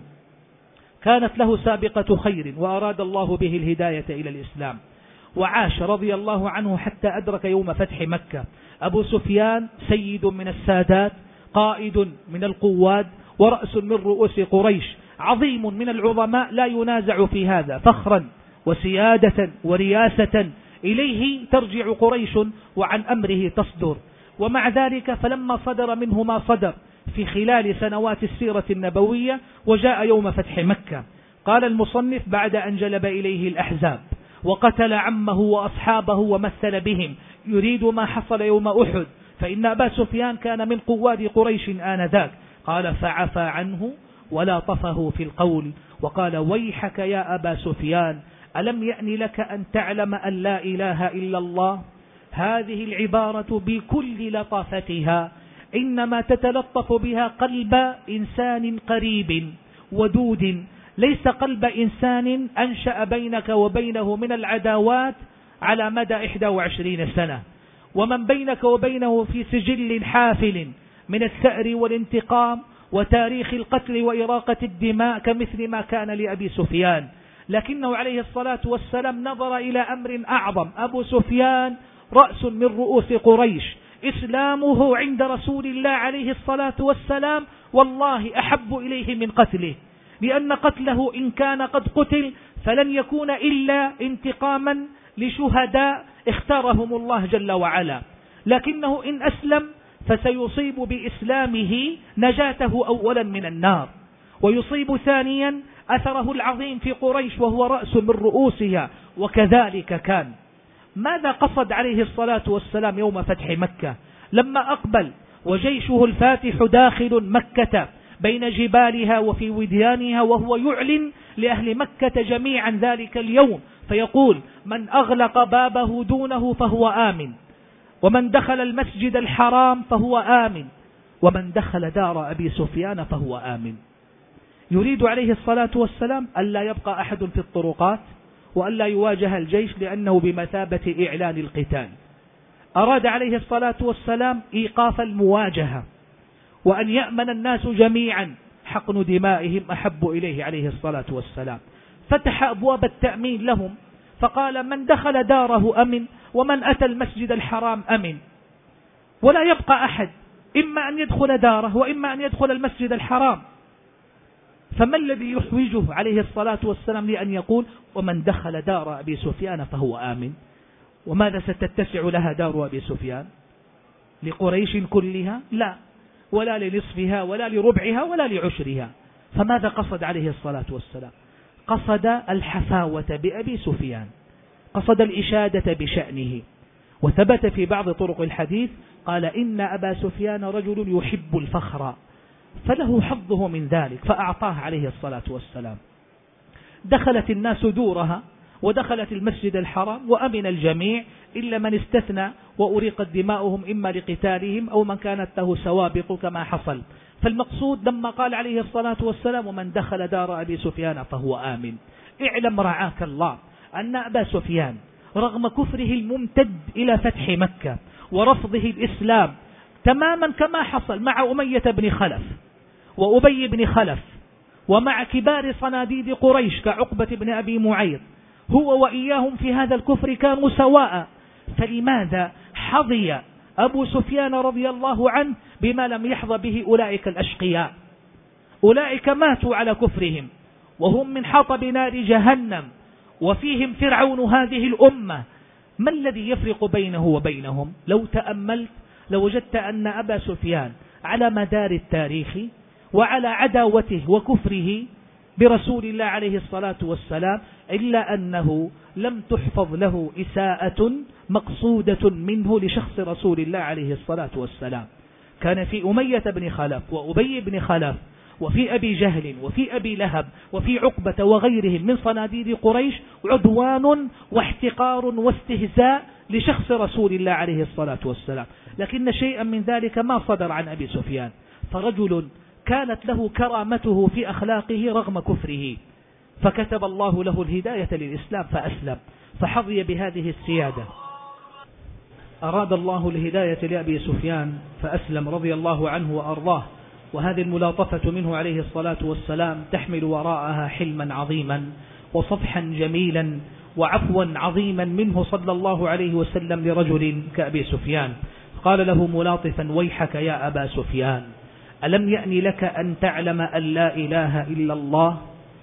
كانت له سابقة خير وأراد الله به الهداية إلى الإسلام، وعاش رضي الله عنه حتى أدرك يوم فتح مكة. أبو سفيان سيد من السادات، قائد من القواد، ورأس من رؤوس قريش، عظيم من العظماء لا ينازع في هذا، فخرا وسيادة ورياسة إليه ترجع قريش وعن أمره تصدر. ومع ذلك فلما صدر منه ما صدر في خلال سنوات السيرة النبوية وجاء يوم فتح مكة، قال المصنف: بعد أن جلب إليه الأحزاب وقتل عمه وأصحابه ومثل بهم، يريد ما حصل يوم أحد، فإن أبا سفيان كان من قواد قريش آنذاك. قال: فعفى عنه ولاطفه في القول وقال: ويحك يا أبا سفيان، ألم يأن لك أن تعلم أن لا إله إلا الله؟ هذه العبارة بكل لطافتها إنما تتلطف بها قلب إنسان قريب ودود، ليس قلب إنسان أنشأ بينك وبينه من العداوات على مدى إحدى وعشرين سنة، ومن بينك وبينه في سجل حافل من الثأر والانتقام وتاريخ القتل وإراقة الدماء كمثل ما كان لأبي سفيان. لكنه عليه الصلاة والسلام نظر إلى أمر أعظم. أبو سفيان رأس من رؤوس قريش، إسلامه عند رسول الله عليه الصلاة والسلام والله أحب إليه من قتله، لأن قتله إن كان قد قتل فلن يكون إلا انتقاما لشهداء اختارهم الله جل وعلا، لكنه إن أسلم فسيصيب بإسلامه نجاته أولا من النار، ويصيب ثانيا أثره العظيم في قريش وهو رأس من رؤوسها. وكذلك كان. ماذا قصد عليه الصلاة والسلام يوم فتح مكة لما أقبل وجيشه الفاتح داخل مكة بين جبالها وفي وديانها، وهو يعلن لأهل مكة جميعا ذلك اليوم فيقول: من أغلق بابه دونه فهو آمن، ومن دخل المسجد الحرام فهو آمن، ومن دخل دار أبي سفيان فهو آمن. يريد عليه الصلاة والسلام ألا يبقى أحد في الطرقات وألا يواجه الجيش لأنه بمثابة إعلان القتال. أراد عليه الصلاة والسلام إيقاف المواجهة وأن يأمن الناس جميعا، حقن دمائهم أحب إليه عليه الصلاة والسلام. فتح أبواب التأمين لهم فقال: من دخل داره أمن، ومن أتى المسجد الحرام أمن، ولا يبقى أحد، إما أن يدخل داره وإما أن يدخل المسجد الحرام. فما الذي يحوجه عليه الصلاة والسلام لأن يقول: ومن دخل دار أبي سفيان فهو آمن؟ وماذا ستتسع لها دار أبي سفيان؟ لقريش كلها؟ لا، ولا لنصفها ولا لربعها ولا لعشرها. فماذا قصد عليه الصلاة والسلام؟ قصد الحفاوة بأبي سفيان، قصد الإشادة بشأنه. وثبت في بعض طرق الحديث قال إن أبا سفيان رجل يحب الفخر، فله حظه من ذلك فأعطاه عليه الصلاة والسلام. دخلت الناس دورها ودخلت المسجد الحرام وأمن الجميع إلا من استثنى وأريقت دماؤهم إما لقتالهم أو من كانت له سوابق كما حصل. فالمقصود لما قال عليه الصلاة والسلام ومن دخل دار أبي سفيان فهو آمن، اعلم رعاك الله أن أبا سفيان رغم كفره الممتد إلى فتح مكة ورفضه الإسلام تماما كما حصل مع أمية بن خلف وأبي بن خلف ومع كبار صناديد قريش كعقبة بن أبي معيط، هو وإياهم في هذا الكفر كانوا سواء. فلماذا حظي أبو سفيان رضي الله عنه بما لم يحظى به أولئك الأشقياء؟ أولئك ماتوا على كفرهم وهم من حطب نار جهنم وفيهم فرعون هذه الأمة. ما الذي يفرق بينه وبينهم؟ لو تأملت لوجدت أن أبا سفيان على مدار التاريخ وعلى عداوته وكفره برسول الله عليه الصلاة والسلام إلا أنه لم تحفظ له إساءة مقصودة منه لشخص رسول الله عليه الصلاة والسلام. كان في أمية بن خلف وأبي بن خلف وفي أبي جهل وفي أبي لهب وفي عقبة وغيرهم من صناديد قريش عدوان واحتقار واستهزاء لشخص رسول الله عليه الصلاة والسلام، لكن شيئا من ذلك ما صدر عن أبي سفيان. فرجل كانت له كرامته في أخلاقه رغم كفره، فكتب الله له الهداية للإسلام فأسلم، فحظي بهذه السيادة. أراد الله الهداية لأبي سفيان فأسلم رضي الله عنه وأرضاه. وهذه الملاطفة منه عليه الصلاة والسلام تحمل وراءها حلما عظيما وصفحا جميلا وعفوا عظيما منه صلى الله عليه وسلم لرجل كأبي سفيان. قال له ملاطفا: ويحك يا أبا سفيان، ألم يأن لك أن تعلم أن لا إله إلا الله؟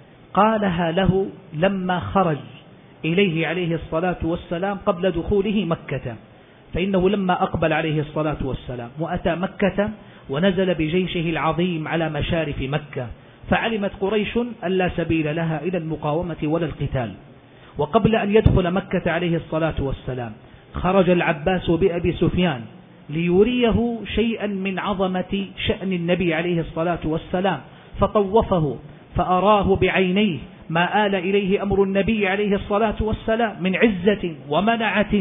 قالها له لما خرج إليه عليه الصلاة والسلام قبل دخوله مكة، فإنه لما أقبل عليه الصلاة والسلام وأتى مكة ونزل بجيشه العظيم على مشارف مكة، فعلمت قريش أن لا سبيل لها إلى المقاومة ولا القتال. وقبل أن يدخل مكة عليه الصلاة والسلام خرج العباس بأبي سفيان ليريه شيئا من عظمة شأن النبي عليه الصلاة والسلام، فطوفه فأراه بعينيه ما آل إليه أمر النبي عليه الصلاة والسلام من عزة ومنعة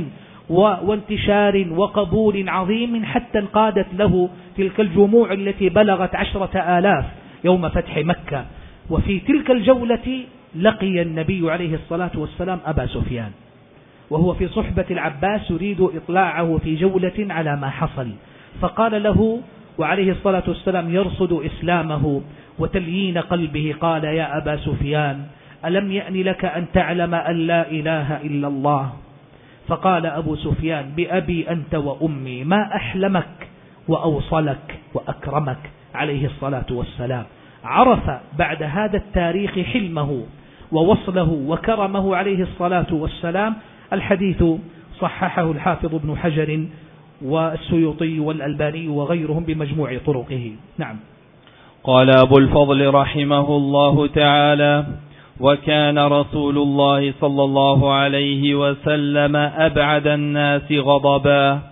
وانتشار وقبول عظيم، حتى انقادت له تلك الجموع التي بلغت عشرة آلاف يوم فتح مكة. وفي تلك الجولة لقي النبي عليه الصلاة والسلام أبا سفيان وهو في صحبة العباس يريد إطلاعه في جولة على ما حصل، فقال له وعليه الصلاة والسلام يرصد إسلامه وتليين قلبه، قال: يا أبا سفيان، ألم يأن لك أن تعلم أن لا إله إلا الله؟ فقال أبو سفيان: بأبي أنت وأمي ما أحلمك وأوصلك وأكرمك عليه الصلاة والسلام. عرف بعد هذا التاريخ حلمه ووصله وكرمه عليه الصلاة والسلام. الحديث صححه الحافظ ابن حجر والسيوطي والألباني وغيرهم بمجموع طرقه. نعم. قال أبو الفضل رحمه الله تعالى: وكان رسول الله صلى الله عليه وسلم أبعد الناس غضبا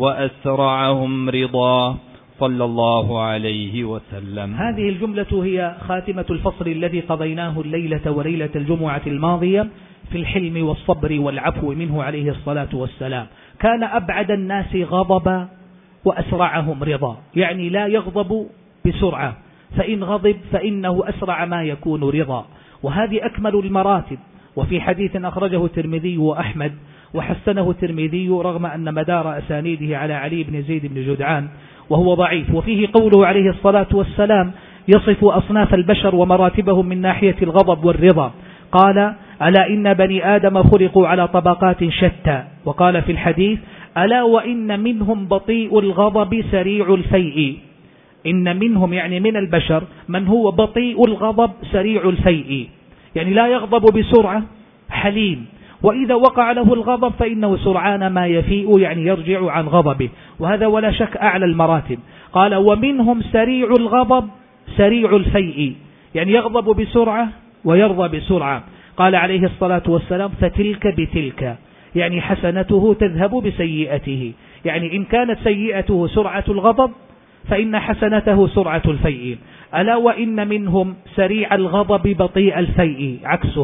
وأسرعهم رضا صلى الله عليه وسلم. هذه الجملة هي خاتمة الفصل الذي قضيناه الليلة وليلة الجمعة الماضية في الحلم والصبر والعفو منه عليه الصلاة والسلام. كان أبعد الناس غضبا وأسرعهم رضا، يعني لا يغضب بسرعة، فإن غضب فإنه أسرع ما يكون رضا، وهذه أكمل المراتب. وفي حديث أخرجه الترمذي وأحمد وحسنه الترمذي رغم أن مدار أسانيده على علي بن زيد بن جدعان وهو ضعيف، وفيه قوله عليه الصلاة والسلام يصف أصناف البشر ومراتبهم من ناحية الغضب والرضا، قال: ألا إن بني آدم خلقوا على طبقات شتى. وقال في الحديث: ألا وإن منهم بطيء الغضب سريع الفيء. إن منهم يعني من البشر من هو بطيء الغضب سريع الفيء، يعني لا يغضب بسرعة، حليم، وإذا وقع له الغضب فإنه سرعان ما يفيء، يعني يرجع عن غضبه، وهذا ولا شك أعلى المراتب. قال ومنهم سريع الغضب سريع الفيء، يعني يغضب بسرعة ويرضى بسرعة. قال عليه الصلاة والسلام فتلك بتلك، يعني حسنته تذهب بسيئته، يعني إن كانت سيئته سرعة الغضب فإن حسنته سرعة الفيء. ألا وإن منهم سريع الغضب بطيء الفيء، عكسه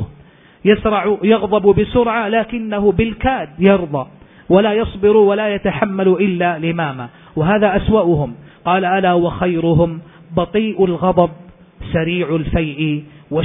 يسرع يغضب بسرعة لكنه بالكاد يرضى ولا يصبر ولا يتحمل إلا لماما، وهذا أسوأهم. قال ألا وخيرهم بطيء الغضب سريع الفيء،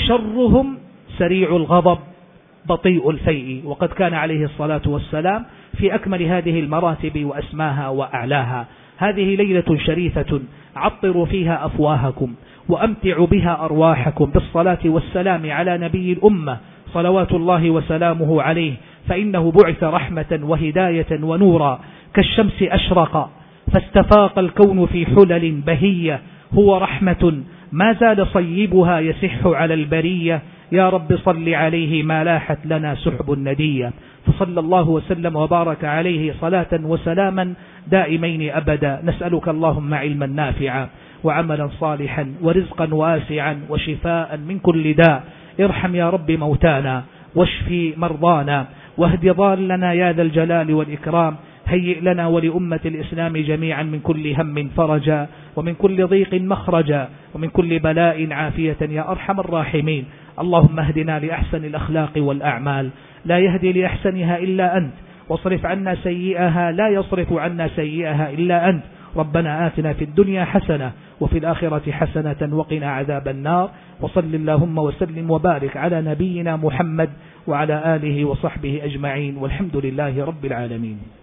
وشرهم سريع الغضب بطيء الفيء. وقد كان عليه الصلاة والسلام في أكمل هذه المراتب وأسماها وأعلاها. هذه ليلة شريفة عطروا فيها أفواهكم وأمتعوا بها أرواحكم بالصلاة والسلام على نبي الأمة صلوات الله وسلامه عليه، فإنه بعث رحمة وهداية ونورا، كالشمس أشرق فاستفاق الكون في حلل بهية، هو رحمة ما زال صيبها يسح على البرية، يا رب صل عليه ما لاحت لنا سحب الندية. فصلى الله وسلم وبارك عليه صلاة وسلاما دائمين أبدا. نسألك اللهم علما نافعا وعملا صالحا ورزقا واسعا وشفاء من كل داء. ارحم يا رب موتانا واشفي مرضانا واهد ضالنا يا ذا الجلال والإكرام. هيئ لنا ولأمة الإسلام جميعا من كل هم فرجا ومن كل ضيق مخرجا ومن كل بلاء عافية يا أرحم الراحمين. اللهم اهدنا لأحسن الأخلاق والأعمال، لا يهدي لأحسنها إلا أنت، واصرف عنا سيئها لا يصرف عنا سيئها إلا أنت. ربنا آتنا في الدنيا حسنة وفي الآخرة حسنة وقنا عذاب النار. وصل اللهم وسلم وبارك على نبينا محمد وعلى آله وصحبه أجمعين، والحمد لله رب العالمين.